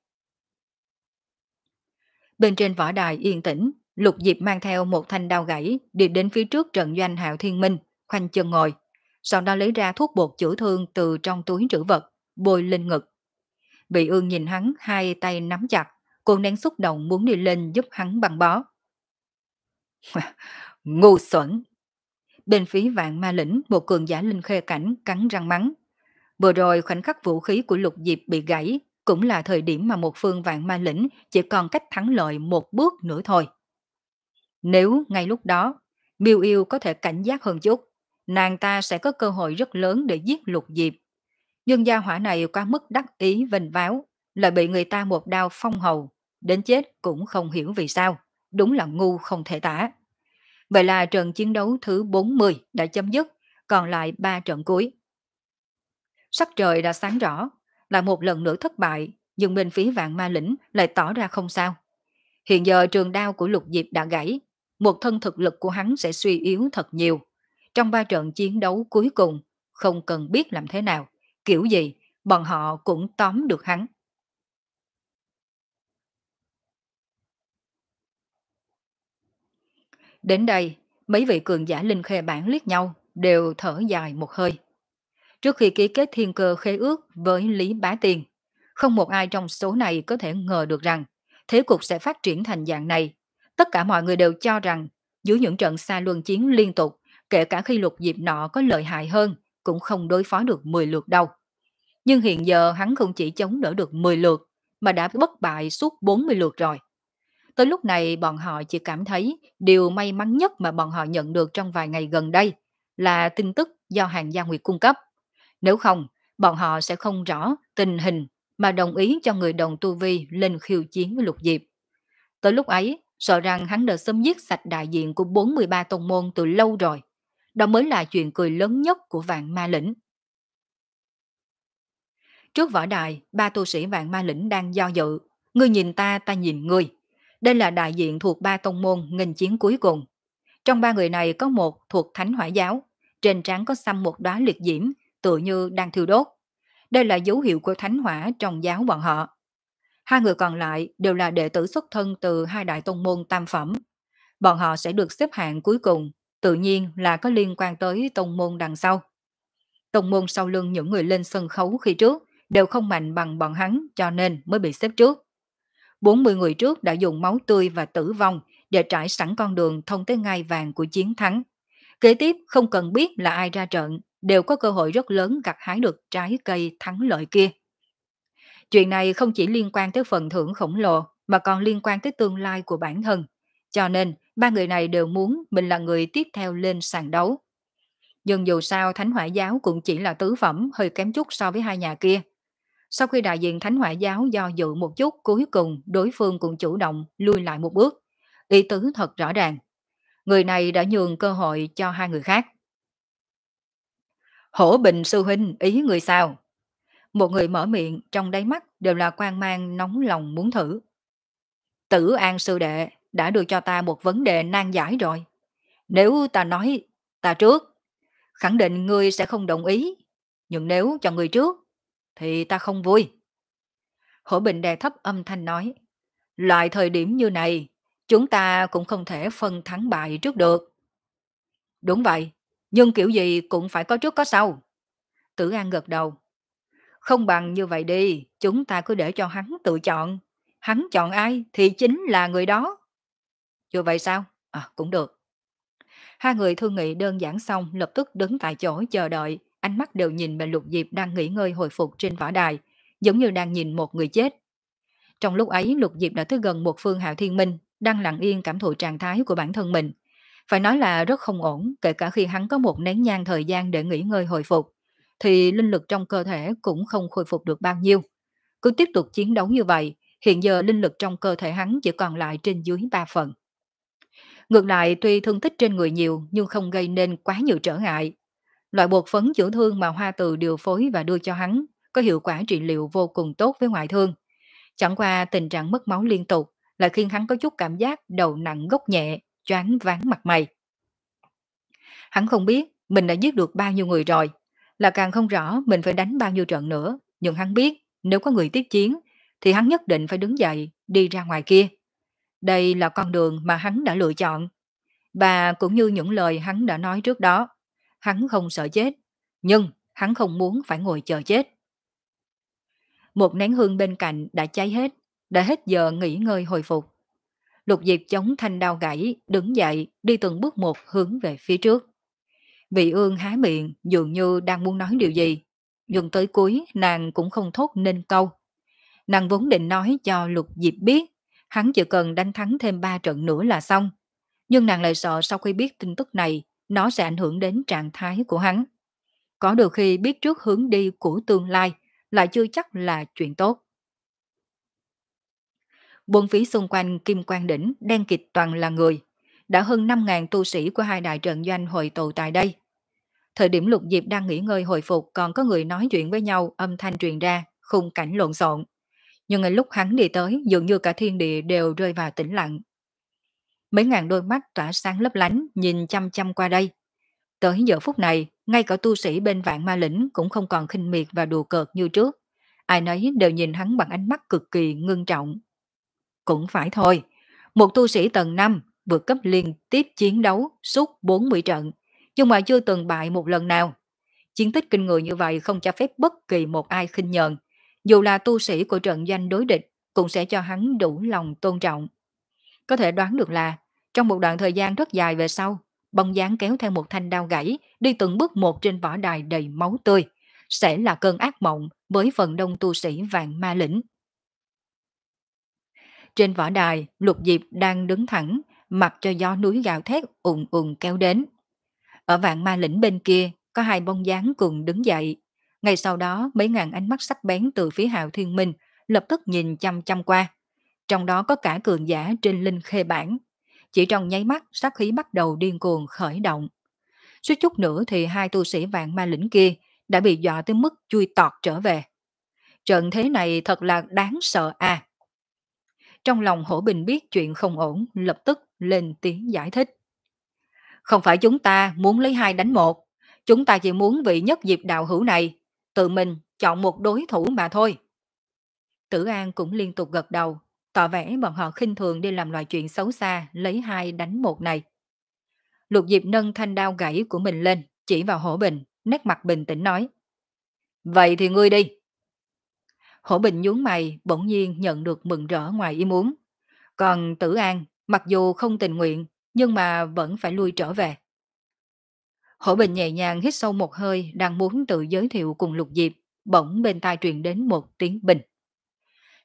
Bên trên võ đài yên tĩnh, Lục Diệp mang theo một thanh đao gãy đi đến phía trước trận doanh Hạo Thiên Minh, khoanh chân ngồi. Sau đó lấy ra thuốc bột chữa thương từ trong túi trữ vật, bôi lên ngực. Vị Ương nhìn hắn hai tay nắm chặt, cô nén xúc động muốn đi lên giúp hắn băng bó. Ngu xuẩn! Bên phía Vạn Ma Lĩnh, một cường giả linh khê cảnh cắn răng mắng. Vừa rồi khoảnh khắc vũ khí của Lục Diệp bị gãy, cũng là thời điểm mà một phương Vạn Ma Lĩnh chỉ còn cách thắng lợi một bước nữa thôi. Nếu ngay lúc đó, Miêu Yêu có thể cảnh giác hơn chút, nàng ta sẽ có cơ hội rất lớn để giết Lục Diệp. Nhưng gia hỏa này quá mức đắc ý vênh váo, lại bị người ta một đao phong hầu, đến chết cũng không hiểu vì sao, đúng là ngu không thể tả. Vậy là trận chiến đấu thứ bốn mươi đã chấm dứt, còn lại ba trận cuối. Sắc trời đã sáng rõ, lại một lần nữa thất bại, nhưng bên phía Vạn Ma Lĩnh lại tỏ ra không sao. Hiện giờ trường đao của Lục Diệp đã gãy, một thân thực lực của hắn sẽ suy yếu thật nhiều. Trong ba trận chiến đấu cuối cùng, không cần biết làm thế nào, kiểu gì, bọn họ cũng tóm được hắn. Đến đây, mấy vị cường giả linh khê bản liếc nhau, đều thở dài một hơi. Trước khi ký kết thiên cơ khế ước với Lý Bá Tiên, không một ai trong số này có thể ngờ được rằng thế cục sẽ phát triển thành dạng này. Tất cả mọi người đều cho rằng dưới những trận xa luân chiến liên tục, kể cả khi Lục Diệp nọ có lợi hại hơn, cũng không đối phó được mười lượt đâu. Nhưng hiện giờ hắn không chỉ chống đỡ được mười lượt, mà đã bất bại suốt bốn mươi lượt rồi. Tới lúc này bọn họ chỉ cảm thấy điều may mắn nhất mà bọn họ nhận được trong vài ngày gần đây là tin tức do Hàng Gia Nguyệt cung cấp. Nếu không, bọn họ sẽ không rõ tình hình mà đồng ý cho người đồng tu vi lên khiêu chiến với Lục Diệp. Tới lúc ấy, sợ rằng hắn đã sớm giết sạch đại diện của bốn mươi ba tông môn từ lâu rồi. Đó mới là chuyện cười lớn nhất của Vạn Ma Lĩnh. Trước võ đài, ba tu sĩ Vạn Ma Lĩnh đang do dự. Ngươi nhìn ta, ta nhìn ngươi. Đây là đại diện thuộc ba tông môn nghênh chiến cuối cùng. Trong ba người này có một thuộc Thánh Hỏa Giáo, trên trán có xăm một đóa liệt diễm, tựa như đang thiêu đốt. Đây là dấu hiệu của Thánh Hỏa trong giáo bọn họ. Hai người còn lại đều là đệ tử xuất thân từ hai đại tông môn tam phẩm. Bọn họ sẽ được xếp hạng cuối cùng, tự nhiên là có liên quan tới tông môn đằng sau. Tông môn sau lưng những người lên sân khấu khi trước đều không mạnh bằng bọn hắn, cho nên mới bị xếp trước. bốn mươi người trước đã dùng máu tươi và tử vong để trải sẵn con đường thông tới ngai vàng của chiến thắng. Kế tiếp không cần biết là ai ra trận, đều có cơ hội rất lớn gặt hái được trái cây thắng lợi kia. Chuyện này không chỉ liên quan tới phần thưởng khổng lồ, mà còn liên quan tới tương lai của bản thân. Cho nên, ba người này đều muốn mình là người tiếp theo lên sàn đấu. Nhưng dù sao Thánh Hỏa Giáo cũng chỉ là tứ phẩm, hơi kém chút so với hai nhà kia. Sau khi đại diện Thánh Hỏa Giáo do dự một chút, cuối cùng đối phương cũng chủ động lui lại một bước. Ý tứ thật rõ ràng. Người này đã nhường cơ hội cho hai người khác. Hổ Bình sư huynh, ý người sao? Một người mở miệng, trong đáy mắt đều là quan mang nóng lòng muốn thử. Tử An sư đệ đã đưa cho ta một vấn đề nan giải rồi. Nếu ta nói ta trước, khẳng định ngươi sẽ không đồng ý. Nhưng nếu cho ngươi trước, thì ta không vui. Hổ Bình đè thấp âm thanh nói. Loại thời điểm như này, chúng ta cũng không thể phân thắng bại trước được. Đúng vậy, nhưng kiểu gì cũng phải có trước có sau. Tử An gật đầu. Không bằng như vậy đi, chúng ta cứ để cho hắn tự chọn. Hắn chọn ai thì chính là người đó. Như vậy sao? À, cũng được. Hai người thương nghị đơn giản xong lập tức đứng tại chỗ chờ đợi, ánh mắt đều nhìn về Lục Diệp đang nghỉ ngơi hồi phục trên võ đài, giống như đang nhìn một người chết. Trong lúc ấy Lục Diệp đã tới gần một phương Hạo Thiên Minh, đang lặng yên cảm thụ trạng thái của bản thân mình. Phải nói là rất không ổn, kể cả khi hắn có một nén nhang thời gian để nghỉ ngơi hồi phục, thì linh lực trong cơ thể cũng không khôi phục được bao nhiêu. Cứ tiếp tục chiến đấu như vậy, hiện giờ linh lực trong cơ thể hắn chỉ còn lại trên dưới ba phần. Ngược lại tuy thương tích trên người nhiều nhưng không gây nên quá nhiều trở ngại. Loại bột phấn chữa thương mà Hoa Từ điều phối và đưa cho hắn có hiệu quả trị liệu vô cùng tốt với ngoại thương. Chẳng qua tình trạng mất máu liên tục lại khiến hắn có chút cảm giác đầu nặng gốc nhẹ, choáng váng mặt mày. Hắn không biết mình đã giết được bao nhiêu người rồi, là càng không rõ mình phải đánh bao nhiêu trận nữa, nhưng hắn biết nếu có người tiếp chiến thì hắn nhất định phải đứng dậy đi ra ngoài kia. Đây là con đường mà hắn đã lựa chọn. Và cũng như những lời hắn đã nói trước đó, hắn không sợ chết, nhưng hắn không muốn phải ngồi chờ chết. Một nén hương bên cạnh đã cháy hết, đã hết giờ nghỉ ngơi hồi phục. Lục Diệp chống thanh đao gãy, đứng dậy, đi từng bước một hướng về phía trước. Vị ương há miệng, dường như đang muốn nói điều gì. Nhưng tới cuối, nàng cũng không thốt nên câu. Nàng vốn định nói cho Lục Diệp biết, hắn chỉ cần đánh thắng thêm ba trận nữa là xong. Nhưng nàng lại sợ sau khi biết tin tức này, nó sẽ ảnh hưởng đến trạng thái của hắn. Có được khi biết trước hướng đi của tương lai, lại chưa chắc là chuyện tốt. Bốn phía xung quanh Kim Quang Đỉnh đen kịt toàn là người. Đã hơn năm ngàn tu sĩ của hai đại trận doanh hội tụ tại đây. Thời điểm Lục Diệp đang nghỉ ngơi hồi phục còn có người nói chuyện với nhau, âm thanh truyền ra, khung cảnh lộn xộn. Nhưng ngay lúc hắn đi tới, dường như cả thiên địa đều rơi vào tĩnh lặng. Mấy ngàn đôi mắt tỏa sáng lấp lánh nhìn chăm chăm qua đây. Tới giờ phút này, ngay cả tu sĩ bên Vạn Ma Lĩnh cũng không còn khinh miệt và đùa cợt như trước. Ai nấy đều nhìn hắn bằng ánh mắt cực kỳ ngưng trọng. Cũng phải thôi, một tu sĩ tầng năm vượt cấp liên tiếp chiến đấu suốt bốn mươi trận, nhưng mà chưa từng bại một lần nào. Chiến tích kinh người như vậy không cho phép bất kỳ một ai khinh nhờn. Dù là tu sĩ của trận doanh đối địch, cũng sẽ cho hắn đủ lòng tôn trọng. Có thể đoán được là, trong một đoạn thời gian rất dài về sau, bóng dáng kéo theo một thanh đao gãy, đi từng bước một trên võ đài đầy máu tươi, sẽ là cơn ác mộng với phần đông tu sĩ Vạn Ma Lĩnh. Trên võ đài, Lục Diệp đang đứng thẳng, mặc cho gió núi gào thét ùn ùn kéo đến. Ở Vạn Ma Lĩnh bên kia, có hai bóng dáng cùng đứng dậy. Ngay sau đó, mấy ngàn ánh mắt sắc bén từ phía Hạo Thiên Minh lập tức nhìn chăm chăm qua. Trong đó có cả cường giả trên linh khê bản. Chỉ trong nháy mắt, sát khí bắt đầu điên cuồng khởi động. Suýt chút nữa thì hai tu sĩ Vạn Ma Lĩnh kia đã bị dọa tới mức chui tọt trở về. Trận thế này thật là đáng sợ à. Trong lòng Hổ Bình biết chuyện không ổn, lập tức lên tiếng giải thích. Không phải chúng ta muốn lấy hai đánh một, chúng ta chỉ muốn vị nhất diệp đạo hữu này, tự mình chọn một đối thủ mà thôi. Tử An cũng liên tục gật đầu, tỏ vẻ bọn họ khinh thường đi làm loại chuyện xấu xa lấy hai đánh một này. Lục Diệp nâng thanh đao gãy của mình lên, chỉ vào Hổ Bình, nét mặt bình tĩnh nói. Vậy thì ngươi đi. Hổ Bình nhướng mày, bỗng nhiên nhận được mừng rỡ ngoài ý muốn. Còn Tử An, mặc dù không tình nguyện, nhưng mà vẫn phải lui trở về. Hổ Bình nhẹ nhàng hít sâu một hơi, đang muốn tự giới thiệu cùng Lục Diệp, bỗng bên tai truyền đến một tiếng bình.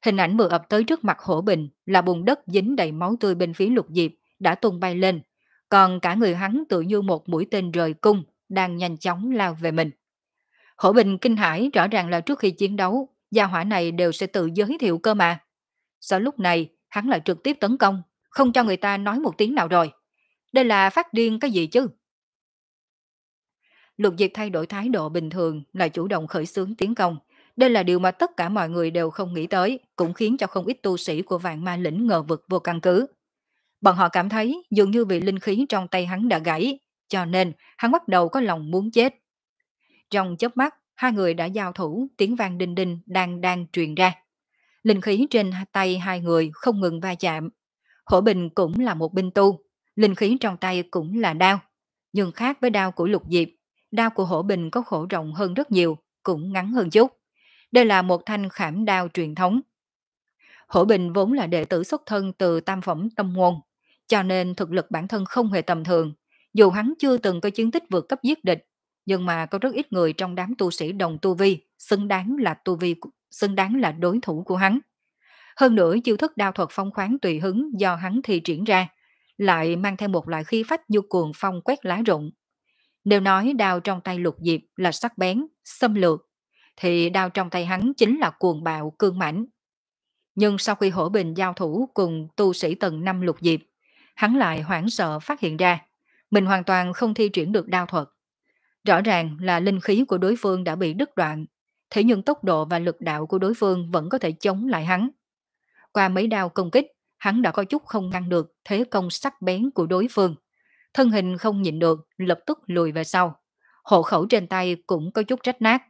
Hình ảnh vừa ập tới trước mặt Hổ Bình là bùn đất dính đầy máu tươi bên phía Lục Diệp đã tung bay lên, còn cả người hắn tự như một mũi tên rời cung đang nhanh chóng lao về mình. Hổ Bình kinh hãi, rõ ràng là trước khi chiến đấu, gia hỏa này đều sẽ tự giới thiệu cơ mà. Sao lúc này hắn lại trực tiếp tấn công, không cho người ta nói một tiếng nào rồi? Đây là phát điên cái gì chứ? Lục Diệp thay đổi thái độ bình thường là chủ động khởi xướng tiến công. Đây là điều mà tất cả mọi người đều không nghĩ tới, cũng khiến cho không ít tu sĩ của vạn ma lĩnh ngờ vực vô căn cứ. Bọn họ cảm thấy dường như vì linh khí trong tay hắn đã gãy, cho nên hắn bắt đầu có lòng muốn chết. Trong chớp mắt, hai người đã giao thủ, tiếng vang đinh đinh đang đang truyền ra. Linh khí trên tay hai người không ngừng va chạm. Hổ Bình cũng là một binh tu, linh khí trong tay cũng là đao. Nhưng khác với đao của Lục Diệp, đao của Hổ Bình có khổ rộng hơn rất nhiều, cũng ngắn hơn chút. Đây là một thanh khảm đao truyền thống. Hổ Bình vốn là đệ tử xuất thân từ tam phẩm tâm môn, cho nên thực lực bản thân không hề tầm thường. Dù hắn chưa từng có chiến tích vượt cấp giết địch, nhưng mà có rất ít người trong đám tu sĩ đồng tu vi xứng đáng là tu vi xứng đáng là đối thủ của hắn. Hơn nữa chiêu thức đao thuật phong khoáng tùy hứng do hắn thi triển ra, lại mang theo một loại khí phách như cuồng phong quét lá rụng. Nếu nói đao trong tay Lục Diệp là sắc bén, xâm lược, thì đao trong tay hắn chính là cuồng bạo, cương mãnh. Nhưng sau khi Hổ Bình giao thủ cùng tu sĩ tầng năm Lục Diệp, hắn lại hoảng sợ phát hiện ra, mình hoàn toàn không thi triển được đao thuật. Rõ ràng là linh khí của đối phương đã bị đứt đoạn, thế nhưng tốc độ và lực đạo của đối phương vẫn có thể chống lại hắn. Qua mấy đao công kích, hắn đã có chút không ngăn được thế công sắc bén của đối phương. Thân hình không nhịn được, lập tức lùi về sau. Hộ khẩu trên tay cũng có chút rách nát.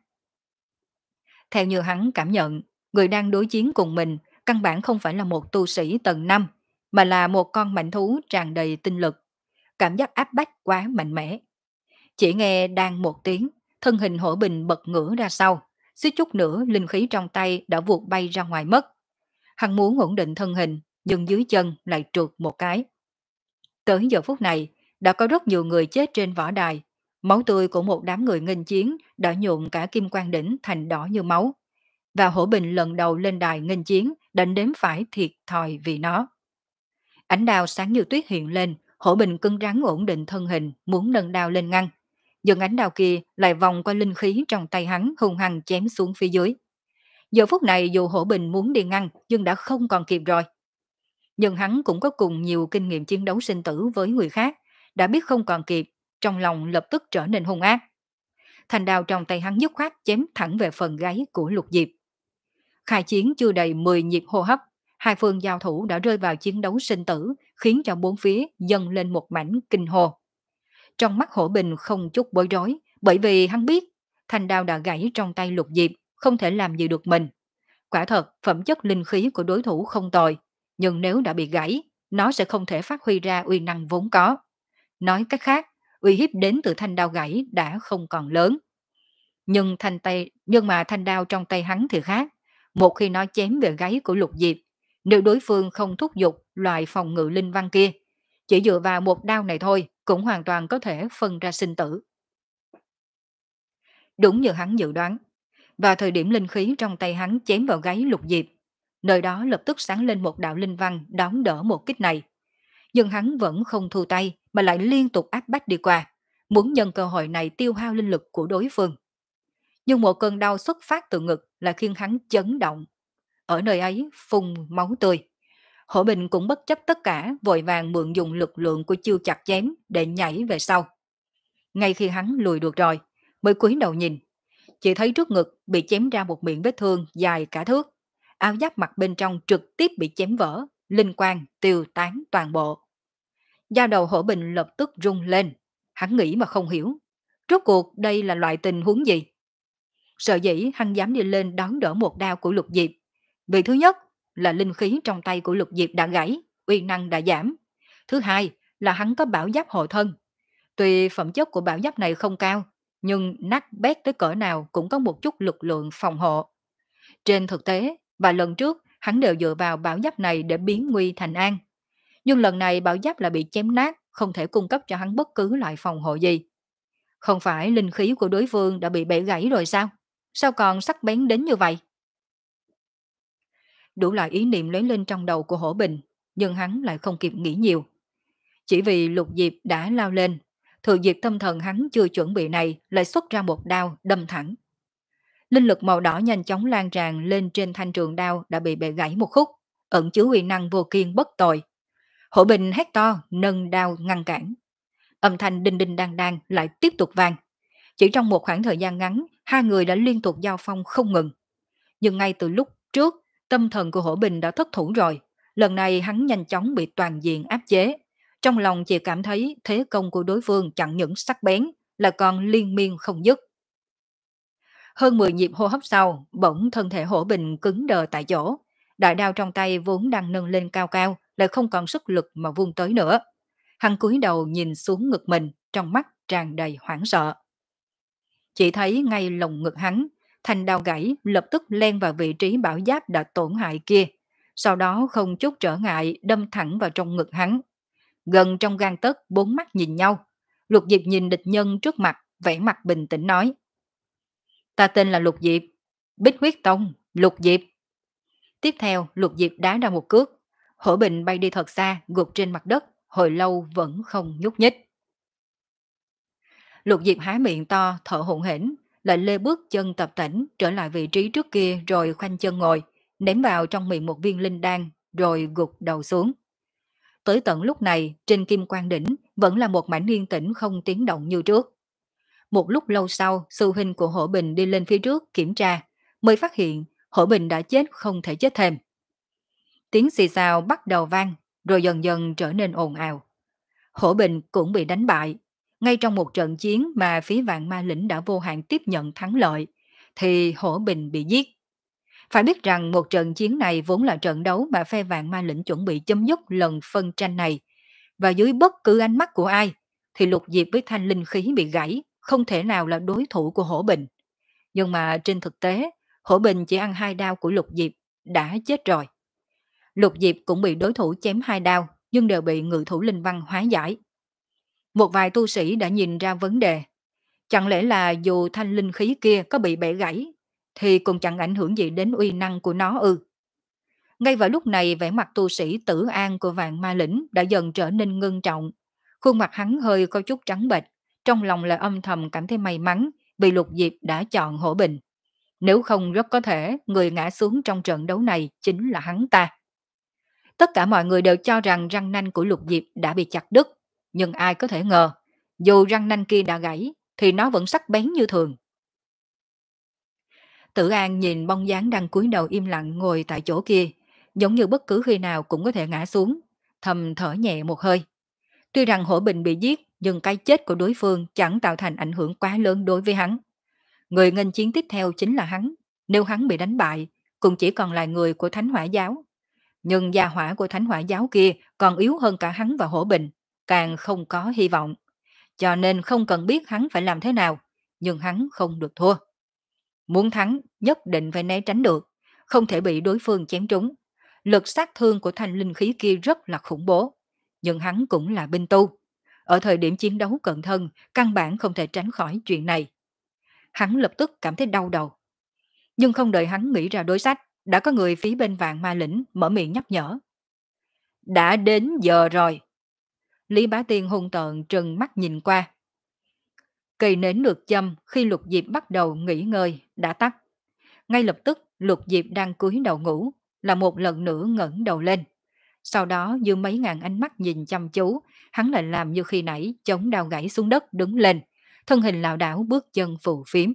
Theo như hắn cảm nhận, người đang đối chiến cùng mình căn bản không phải là một tu sĩ tầng năm, mà là một con mạnh thú tràn đầy tinh lực. Cảm giác áp bách quá mạnh mẽ. Chỉ nghe đang một tiếng, thân hình Hổ Bình bật ngửa ra sau, suýt chút nữa linh khí trong tay đã vụt bay ra ngoài mất. Hắn muốn ổn định thân hình, nhưng dưới chân lại trượt một cái. Tới giờ phút này, đã có rất nhiều người chết trên võ đài. Máu tươi của một đám người nghênh chiến đã nhuộm cả kim quan đỉnh thành đỏ như máu. Và Hổ Bình lần đầu lên đài nghênh chiến đã nếm phải thiệt thòi vì nó. Ánh đao sáng như tuyết hiện lên, Hổ Bình cứng rắn ổn định thân hình, muốn nâng đao lên ngăn. Nhưng ánh đao kia lại vòng qua linh khí trong tay hắn hung hăng chém xuống phía dưới. Giờ phút này dù Hổ Bình muốn đi ngăn nhưng đã không còn kịp rồi. Nhưng hắn cũng có cùng nhiều kinh nghiệm chiến đấu sinh tử với người khác, đã biết không còn kịp, trong lòng lập tức trở nên hung ác. Thành đao trong tay hắn dứt khoát chém thẳng về phần gáy của Lục Diệp. Khai chiến chưa đầy mười nhịp hô hấp, hai phương giao thủ đã rơi vào chiến đấu sinh tử, khiến cho bốn phía dâng lên một mảnh kinh hồ. Trong mắt Hổ Bình không chút bối rối, bởi vì hắn biết thanh đao đã gãy trong tay Lục Diệp, không thể làm gì được mình. Quả thật, phẩm chất linh khí của đối thủ không tồi, nhưng nếu đã bị gãy, nó sẽ không thể phát huy ra uy năng vốn có. Nói cách khác, uy hiếp đến từ thanh đao gãy đã không còn lớn. Nhưng thanh tay, nhưng mà thanh đao trong tay hắn thì khác. Một khi nó chém về gáy của Lục Diệp, nếu đối phương không thúc giục loại phòng ngự linh văn kia, chỉ dựa vào một đao này thôi cũng hoàn toàn có thể phân ra sinh tử. Đúng như hắn dự đoán, vào thời điểm linh khí trong tay hắn chém vào gáy Lục Diệp, nơi đó lập tức sáng lên một đạo linh văn đón đỡ một kích này. Nhưng hắn vẫn không thu tay mà lại liên tục áp bách đi qua, muốn nhân cơ hội này tiêu hao linh lực của đối phương. Nhưng một cơn đau xuất phát từ ngực là khiến hắn chấn động. Ở nơi ấy phun máu tươi. Hổ Bình cũng bất chấp tất cả, vội vàng mượn dùng lực lượng của chiêu chặt chém để nhảy về sau. Ngay khi hắn lùi được rồi, mới cúi đầu nhìn, chỉ thấy trước ngực bị chém ra một miệng vết thương dài cả thước. Áo giáp mặt bên trong trực tiếp bị chém vỡ, linh quang tiêu tán toàn bộ. Da đầu Hổ Bình lập tức rung lên, hắn nghĩ mà không hiểu. Rốt cuộc đây là loại tình huống gì? Sợ dĩ hắn dám đi lên đón đỡ một đao của Lục Diệp. Vì thứ nhất là linh khí trong tay của Lục Diệp đã gãy, uy năng đã giảm. Thứ hai là hắn có bảo giáp hộ thân. Tuy phẩm chất của bảo giáp này không cao, nhưng nát bét tới cỡ nào cũng có một chút lực lượng phòng hộ. Trên thực tế, vài lần trước hắn đều dựa vào bảo giáp này để biến nguy thành an. Nhưng lần này bảo giáp lại bị chém nát, không thể cung cấp cho hắn bất cứ loại phòng hộ gì. Không phải linh khí của đối phương đã bị bẻ gãy rồi sao? Sao còn sắc bén đến như vậy? Đủ loại ý niệm lóe lên trong đầu của Hổ Bình, nhưng hắn lại không kịp nghĩ nhiều. Chỉ vì Lục Diệp đã lao lên, thừa dịp tâm thần hắn chưa chuẩn bị này lại xuất ra một đao đâm thẳng. Linh lực màu đỏ nhanh chóng lan tràn lên trên thanh trường đao đã bị bẻ gãy một khúc, ẩn chứa uy năng vô kiên bất tồi. Hổ Bình hét to, nâng đao ngăn cản. Âm thanh đinh đinh đang đang lại tiếp tục vang. Chỉ trong một khoảng thời gian ngắn, hai người đã liên tục giao phong không ngừng. Nhưng ngay từ lúc trước, tâm thần của Hổ Bình đã thất thủ rồi. Lần này hắn nhanh chóng bị toàn diện áp chế. Trong lòng chỉ cảm thấy thế công của đối phương chẳng những sắc bén, là còn liên miên không dứt. Hơn mười nhịp hô hấp sau, bỗng thân thể Hổ Bình cứng đờ tại chỗ. Đại đao trong tay vốn đang nâng lên cao cao, lại không còn sức lực mà vung tới nữa. Hắn cúi đầu nhìn xuống ngực mình, trong mắt tràn đầy hoảng sợ. Chỉ thấy ngay lồng ngực hắn, thanh đao gãy lập tức len vào vị trí bảo giáp đã tổn hại kia. Sau đó không chút trở ngại đâm thẳng vào trong ngực hắn. Gần trong gang tấc, bốn mắt nhìn nhau. Lục Diệp nhìn địch nhân trước mặt, vẻ mặt bình tĩnh nói: "Ta tên là Lục Diệp, Bích Huyết Tông, Lục Diệp." Tiếp theo, Lục Diệp đá ra một cước. Hổ Bình bay đi thật xa, gục trên mặt đất, hồi lâu vẫn không nhúc nhích. Lục Diệp há miệng to, thở hổn hển, lại lê bước chân tập tễnh trở lại vị trí trước kia rồi khoanh chân ngồi, ném vào trong miệng một viên linh đan, rồi gục đầu xuống. Tới tận lúc này, trên kim quan đỉnh vẫn là một mảnh yên tĩnh không tiếng động như trước. Một lúc lâu sau, sư huynh của Hổ Bình đi lên phía trước kiểm tra, mới phát hiện Hổ Bình đã chết không thể chết thêm. Tiếng xì xào bắt đầu vang, rồi dần dần trở nên ồn ào. Hổ Bình cũng bị đánh bại. Ngay trong một trận chiến mà phía Vạn Ma Lĩnh đã vô hạn tiếp nhận thắng lợi, thì Hổ Bình bị giết. Phải biết rằng một trận chiến này vốn là trận đấu mà phe Vạn Ma Lĩnh chuẩn bị chấm dứt lần phân tranh này. Và dưới bất cứ ánh mắt của ai, thì Lục Diệp với thanh linh khí bị gãy, không thể nào là đối thủ của Hổ Bình. Nhưng mà trên thực tế, Hổ Bình chỉ ăn hai đao của Lục Diệp, đã chết rồi. Lục Diệp cũng bị đối thủ chém hai đao, nhưng đều bị ngự thủ linh văn hóa giải. Một vài tu sĩ đã nhìn ra vấn đề. Chẳng lẽ là dù thanh linh khí kia có bị bẻ gãy, thì cũng chẳng ảnh hưởng gì đến uy năng của nó ư? Ngay vào lúc này, vẻ mặt tu sĩ Tử An của Vạn Ma Lĩnh đã dần trở nên ngưng trọng. Khuôn mặt hắn hơi có chút trắng bệch, trong lòng lại âm thầm cảm thấy may mắn vì Lục Diệp đã chọn Hổ Bình. Nếu không rất có thể người ngã xuống trong trận đấu này chính là hắn ta. Tất cả mọi người đều cho rằng răng nanh của Lục Diệp đã bị chặt đứt, nhưng ai có thể ngờ, dù răng nanh kia đã gãy, thì nó vẫn sắc bén như thường. Tử An nhìn bóng dáng đang cúi đầu im lặng ngồi tại chỗ kia, giống như bất cứ khi nào cũng có thể ngã xuống, thầm thở nhẹ một hơi. Tuy rằng Hổ Bình bị giết, nhưng cái chết của đối phương chẳng tạo thành ảnh hưởng quá lớn đối với hắn. Người nghênh chiến tiếp theo chính là hắn, nếu hắn bị đánh bại, cũng chỉ còn lại người của Thánh Hỏa Giáo. Nhưng gia hỏa của Thánh Hỏa Giáo kia còn yếu hơn cả hắn và Hổ Bình, càng không có hy vọng. Cho nên không cần biết hắn phải làm thế nào, nhưng hắn không được thua. Muốn thắng, nhất định phải né tránh được, không thể bị đối phương chém trúng. Lực sát thương của thanh linh khí kia rất là khủng bố, nhưng hắn cũng là binh tu. Ở thời điểm chiến đấu cận thân, căn bản không thể tránh khỏi chuyện này. Hắn lập tức cảm thấy đau đầu. Nhưng không đợi hắn nghĩ ra đối sách, đã có người phía bên Vạn Ma Lĩnh mở miệng nhắc nhở. Đã đến giờ rồi. Lý Bá Tiên hung tợn trừng mắt nhìn qua. Cây nến được châm khi Lục Diệp bắt đầu nghỉ ngơi, đã tắt. Ngay lập tức Lục Diệp đang cúi đầu ngủ, là một lần nữa ngẩng đầu lên. Sau đó dưới mấy ngàn ánh mắt nhìn chăm chú, hắn lại làm như khi nãy chống đao gãy xuống đất đứng lên, thân hình lảo đảo bước chân phù phiếm.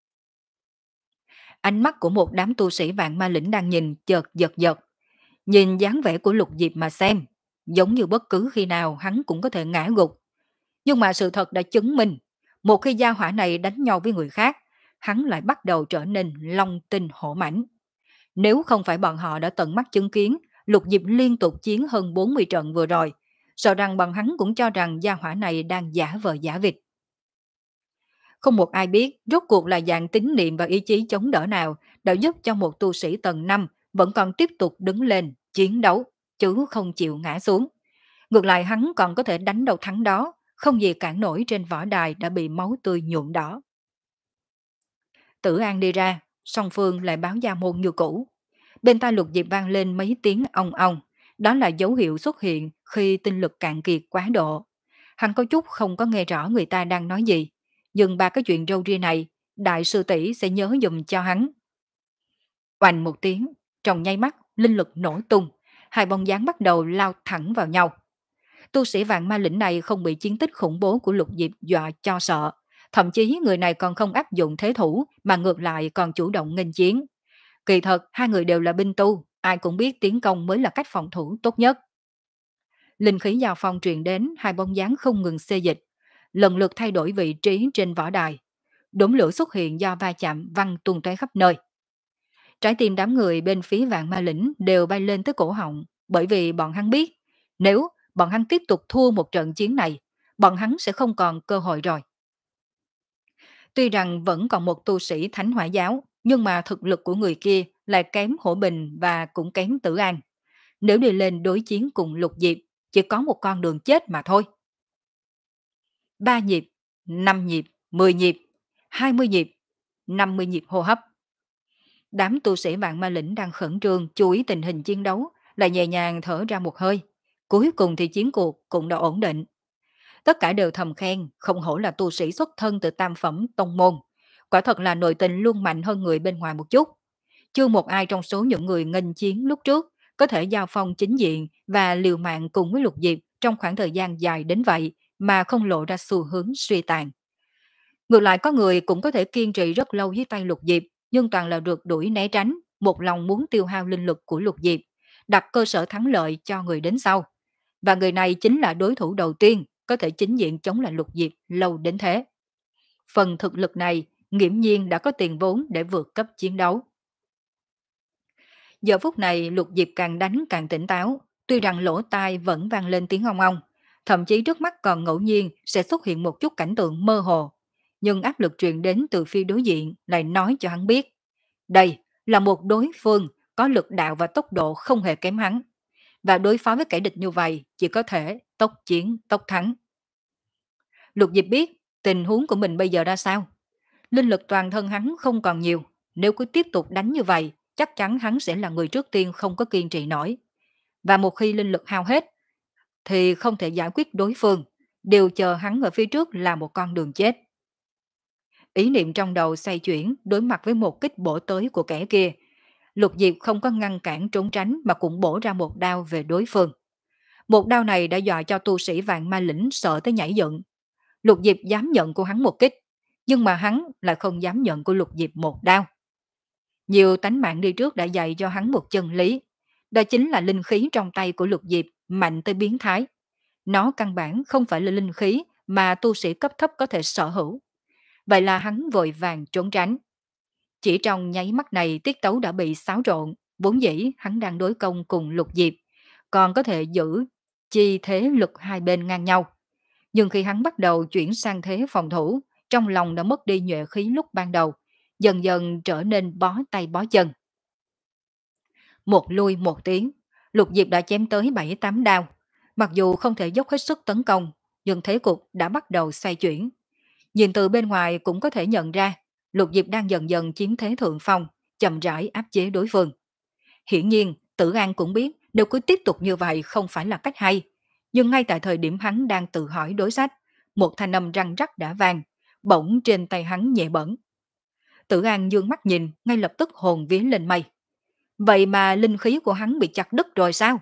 Ánh mắt của một đám tu sĩ Vạn Ma Lĩnh đang nhìn chợt giật giật. Nhìn dáng vẻ của Lục Diệp mà xem, giống như bất cứ khi nào hắn cũng có thể ngã gục. Nhưng mà sự thật đã chứng minh, một khi gia hỏa này đánh nhau với người khác, hắn lại bắt đầu trở nên long tinh hổ mãnh. Nếu không phải bọn họ đã tận mắt chứng kiến Lục Diệp liên tục chiến hơn bốn mươi trận vừa rồi, sợ rằng bọn hắn cũng cho rằng gia hỏa này đang giả vờ giả vịt. Không một ai biết rốt cuộc là dạng tín niệm và ý chí chống đỡ nào đã giúp cho một tu sĩ tầng năm vẫn còn tiếp tục đứng lên, chiến đấu, chứ không chịu ngã xuống. Ngược lại hắn còn có thể đánh đầu thắng đó, không gì cản nổi trên võ đài đã bị máu tươi nhuộm đỏ. Tử An đi ra, song phương lại báo gia môn như cũ. Bên tai Lục Diệp vang lên mấy tiếng ong ong, đó là dấu hiệu xuất hiện khi tinh lực cạn kiệt quá độ. Hắn có chút không có nghe rõ người ta đang nói gì, nhưng ba cái chuyện râu ria này, đại sư tỷ sẽ nhớ dùm cho hắn. Oanh một tiếng, trong nháy mắt, linh lực nổ tung, hai bóng dáng bắt đầu lao thẳng vào nhau. Tu sĩ vạn ma lĩnh này không bị chiến tích khủng bố của Lục Diệp dọa cho sợ, thậm chí người này còn không áp dụng thế thủ mà ngược lại còn chủ động nghênh chiến. Kỳ thật, hai người đều là binh tu, ai cũng biết tiến công mới là cách phòng thủ tốt nhất. Linh khí giao phong truyền đến, hai bóng dáng không ngừng xê dịch, lần lượt thay đổi vị trí trên võ đài. Đốm lửa xuất hiện do va chạm văng tung tóe khắp nơi. Trái tim đám người bên phía vạn ma lĩnh đều bay lên tới cổ họng, bởi vì bọn hắn biết, nếu bọn hắn tiếp tục thua một trận chiến này, bọn hắn sẽ không còn cơ hội rồi. Tuy rằng vẫn còn một tu sĩ thánh hỏa giáo, nhưng mà thực lực của người kia lại kém Hổ Bình và cũng kém Tử An. Nếu đi lên đối chiến cùng Lục Diệp, chỉ có một con đường chết mà thôi. Ba nhịp, năm nhịp, mười nhịp, hai mươi nhịp, năm mươi nhịp hô hấp. Đám tu sĩ vạn ma lĩnh đang khẩn trương chú ý tình hình chiến đấu, lại nhẹ nhàng thở ra một hơi. Cuối cùng thì chiến cuộc cũng đã ổn định. Tất cả đều thầm khen, không hổ là tu sĩ xuất thân từ tam phẩm tông môn. Quả thật là nội tình luôn mạnh hơn người bên ngoài một chút. Chưa một ai trong số những người nghênh chiến lúc trước có thể giao phong chính diện và liều mạng cùng với Lục Diệp trong khoảng thời gian dài đến vậy mà không lộ ra xu hướng suy tàn. Ngược lại có người cũng có thể kiên trì rất lâu dưới tay Lục Diệp, nhưng toàn là rượt đuổi né tránh, một lòng muốn tiêu hao linh lực của Lục Diệp, đặt cơ sở thắng lợi cho người đến sau. Và người này chính là đối thủ đầu tiên có thể chính diện chống lại Lục Diệp lâu đến thế. Phần thực lực này nghiễm nhiên đã có tiền vốn để vượt cấp chiến đấu. Giờ phút này Lục Diệp càng đánh càng tỉnh táo, tuy rằng lỗ tai vẫn vang lên tiếng ong ong, thậm chí trước mắt còn ngẫu nhiên sẽ xuất hiện một chút cảnh tượng mơ hồ. Nhưng áp lực truyền đến từ phía đối diện lại nói cho hắn biết. Đây là một đối phương có lực đạo và tốc độ không hề kém hắn. Và đối phó với kẻ địch như vậy chỉ có thể tốc chiến tốc thắng. Lục Diệp biết tình huống của mình bây giờ ra sao. Linh lực toàn thân hắn không còn nhiều. Nếu cứ tiếp tục đánh như vậy, chắc chắn hắn sẽ là người trước tiên không có kiên trì nổi. Và một khi linh lực hao hết, thì không thể giải quyết đối phương. Điều chờ hắn ở phía trước là một con đường chết. Ý niệm trong đầu xoay chuyển đối mặt với một kích bổ tới của kẻ kia. Lục Diệp không có ngăn cản trốn tránh mà cũng bổ ra một đao về đối phương. Một đao này đã dọa cho tu sĩ vạn ma lĩnh sợ tới nhảy dựng. Lục Diệp dám nhận của hắn một kích, nhưng mà hắn lại không dám nhận của Lục Diệp một đao. Nhiều tánh mạng đi trước đã dạy cho hắn một chân lý. Đó chính là linh khí trong tay của Lục Diệp mạnh tới biến thái. Nó căn bản không phải là linh khí mà tu sĩ cấp thấp có thể sở hữu. Vậy là hắn vội vàng trốn tránh. Chỉ trong nháy mắt này tiết tấu đã bị xáo trộn, vốn dĩ hắn đang đối công cùng Lục Diệp, còn có thể giữ chi thế lực hai bên ngang nhau. Nhưng khi hắn bắt đầu chuyển sang thế phòng thủ, trong lòng đã mất đi nhuệ khí lúc ban đầu, dần dần trở nên bó tay bó chân. Một lui một tiếng, Lục Diệp đã chém tới bảy tám đao. Mặc dù không thể dốc hết sức tấn công, nhưng thế cục đã bắt đầu xoay chuyển. Nhìn từ bên ngoài cũng có thể nhận ra, Lục Diệp đang dần dần chiếm thế thượng phong, chậm rãi áp chế đối phương. Hiển nhiên, Tử An cũng biết nếu cứ tiếp tục như vậy không phải là cách hay. Nhưng ngay tại thời điểm hắn đang tự hỏi đối sách, một thanh âm răng rắc đã vang, bỗng trên tay hắn nhẹ bẩn. Tử An dương mắt nhìn, ngay lập tức hồn vía lên mây. Vậy mà linh khí của hắn bị chặt đứt rồi sao?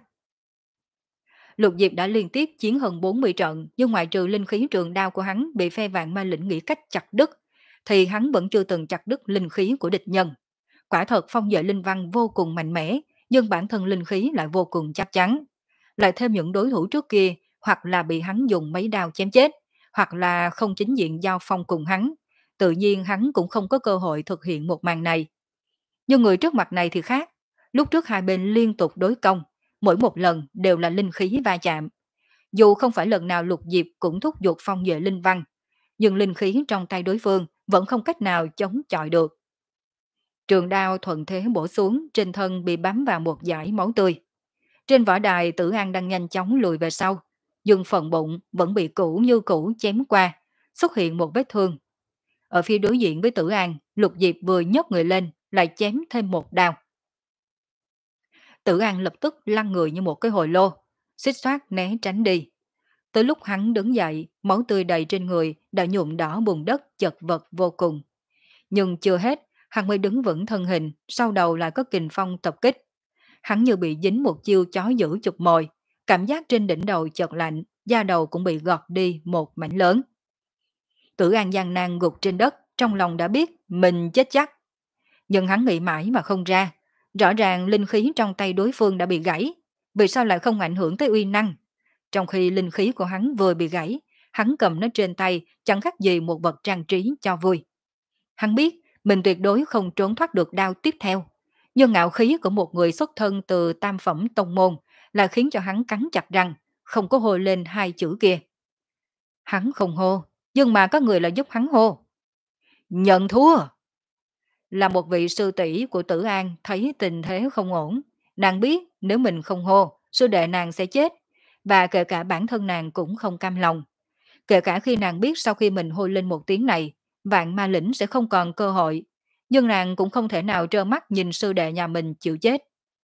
Lục Diệp đã liên tiếp chiến hơn bốn mươi trận, nhưng ngoại trừ linh khí trường đao của hắn bị phe vạn ma lĩnh nghĩ cách chặt đứt, thì hắn vẫn chưa từng chặt đứt linh khí của địch nhân. Quả thật phong vệ linh văn vô cùng mạnh mẽ, nhưng bản thân linh khí lại vô cùng chắc chắn. Lại thêm những đối thủ trước kia, hoặc là bị hắn dùng mấy đao chém chết, hoặc là không chính diện giao phong cùng hắn. Tự nhiên hắn cũng không có cơ hội thực hiện một màn này. Nhưng người trước mặt này thì khác. Lúc trước hai bên liên tục đối công, mỗi một lần đều là linh khí va chạm. Dù không phải lần nào Lục Diệp cũng thúc giục phong vệ linh văn, nhưng linh khí trong tay đối phương vẫn không cách nào chống chọi được. Trường đao thuận thế bổ xuống, trên thân bị bám vào một dải máu tươi. Trên võ đài Tử An đang nhanh chóng lùi về sau, nhưng phần bụng vẫn bị cũ như cũ chém qua, xuất hiện một vết thương. Ở phía đối diện với Tử An, Lục Diệp vừa nhấc người lên, lại chém thêm một đao. Tử An lập tức lăn người như một cái hồi lô, xích xoát né tránh đi. Tới lúc hắn đứng dậy, máu tươi đầy trên người đã nhuộm đỏ bùn đất chật vật vô cùng. Nhưng chưa hết, hắn mới đứng vững thân hình, sau đầu lại có kình phong tập kích. Hắn như bị dính một chiêu chó dữ chụp mồi, cảm giác trên đỉnh đầu chợt lạnh, da đầu cũng bị gọt đi một mảnh lớn. Tử An gian nan gục trên đất, trong lòng đã biết mình chết chắc. Nhưng hắn nghĩ mãi mà không ra, rõ ràng linh khí trong tay đối phương đã bị gãy, vì sao lại không ảnh hưởng tới uy năng? Trong khi linh khí của hắn vừa bị gãy, hắn cầm nó trên tay chẳng khác gì một vật trang trí cho vui. Hắn biết mình tuyệt đối không trốn thoát được đao tiếp theo, nhưng ngạo khí của một người xuất thân từ tam phẩm tông môn là khiến cho hắn cắn chặt răng, không có hô lên hai chữ kia. Hắn không hô, nhưng mà có người lại giúp hắn hô. Nhận thua! Là một vị sư tỷ của Tử An thấy tình thế không ổn. Nàng biết nếu mình không hô, sư đệ nàng sẽ chết. Và kể cả bản thân nàng cũng không cam lòng. Kể cả khi nàng biết sau khi mình hô lên một tiếng này, vạn ma lĩnh sẽ không còn cơ hội. Nhưng nàng cũng không thể nào trơ mắt nhìn sư đệ nhà mình chịu chết.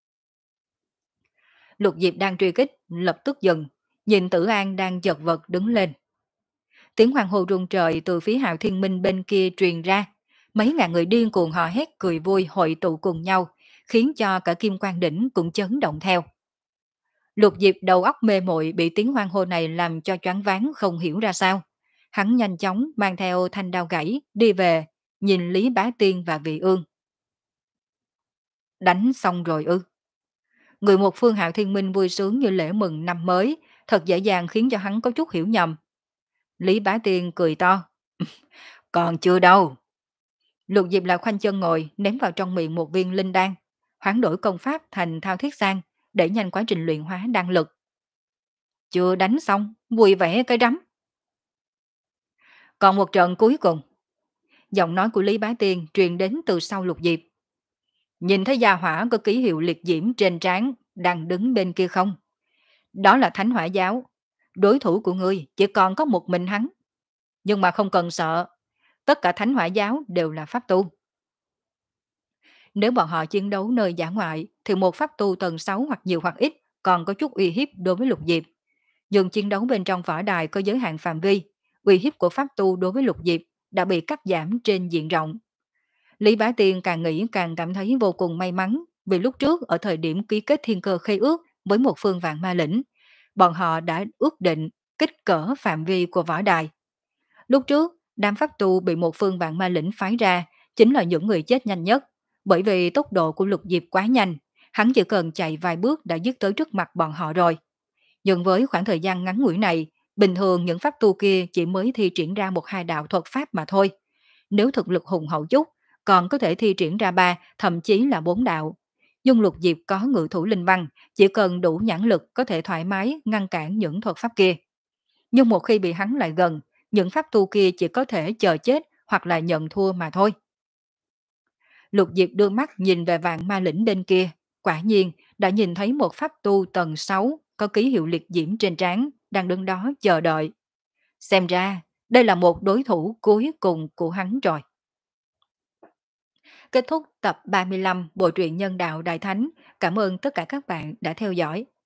Lục Diệp đang truy kích, lập tức dừng. Nhìn Tử An đang chật vật đứng lên. Tiếng hoàng hô rung trời từ phía Hạo Thiên Minh bên kia truyền ra. Mấy ngàn người điên cuồng hò hét cười vui hội tụ cùng nhau, khiến cho cả Kim Quang Đỉnh cũng chấn động theo. Lục Diệp đầu óc mê muội bị tiếng hoan hô này làm cho choáng váng không hiểu ra sao. Hắn nhanh chóng mang theo thanh đao gãy đi về, nhìn Lý Bá Tiên và Vị Ương. Đánh xong rồi ư? Người một phương Hạo Thiên Minh vui sướng như lễ mừng năm mới, thật dễ dàng khiến cho hắn có chút hiểu nhầm. Lý Bá Tiên cười to. Còn chưa đâu. Lục Diệp là khoanh chân ngồi, ném vào trong miệng một viên linh đan, hoán đổi công pháp thành thao thiết sang, để nhanh quá trình luyện hóa đan lực. Chưa đánh xong, vui vẻ cái rắm. Còn một trận cuối cùng. Giọng nói của Lý Bá Tiên truyền đến từ sau Lục Diệp. Nhìn thấy gia hỏa có ký hiệu liệt diễm trên trán đang đứng bên kia không? Đó là Thánh Hỏa Giáo. Đối thủ của ngươi chỉ còn có một mình hắn. Nhưng mà không cần sợ, tất cả Thánh Hỏa Giáo đều là pháp tu. Nếu bọn họ chiến đấu nơi dã ngoại, thì một pháp tu tầng sáu hoặc nhiều hoặc ít còn có chút uy hiếp đối với Lục Diệp. Nhưng chiến đấu bên trong võ đài có giới hạn phạm vi, uy hiếp của pháp tu đối với Lục Diệp đã bị cắt giảm trên diện rộng. Lý Bá Tiên càng nghĩ càng cảm thấy vô cùng may mắn, vì lúc trước ở thời điểm ký kết thiên cơ khế ước với một phương vạn ma lĩnh, bọn họ đã ước định kích cỡ phạm vi của võ đài. Lúc trước, đám pháp tu bị một phương vạn ma lĩnh phái ra chính là những người chết nhanh nhất, bởi vì tốc độ của Lục Diệp quá nhanh, hắn chỉ cần chạy vài bước đã dứt tới trước mặt bọn họ rồi. Nhưng với khoảng thời gian ngắn ngủi này, bình thường những pháp tu kia chỉ mới thi triển ra một hai đạo thuật pháp mà thôi. Nếu thực lực hùng hậu chút, còn có thể thi triển ra ba, thậm chí là bốn đạo. Nhưng Lục Diệp có ngự thủ linh văn, chỉ cần đủ nhãn lực có thể thoải mái ngăn cản những thuật pháp kia. Nhưng một khi bị hắn lại gần, những pháp tu kia chỉ có thể chờ chết hoặc là nhận thua mà thôi. Lục Diệp đưa mắt nhìn về vạn ma lĩnh bên kia, quả nhiên đã nhìn thấy một pháp tu tầng sáu có ký hiệu liệt diễm trên trán đang đứng đó chờ đợi. Xem ra, đây là một đối thủ cuối cùng của hắn rồi. Kết thúc tập ba mươi lăm Bộ truyện Nhân đạo Đại Thánh. Cảm ơn tất cả các bạn đã theo dõi.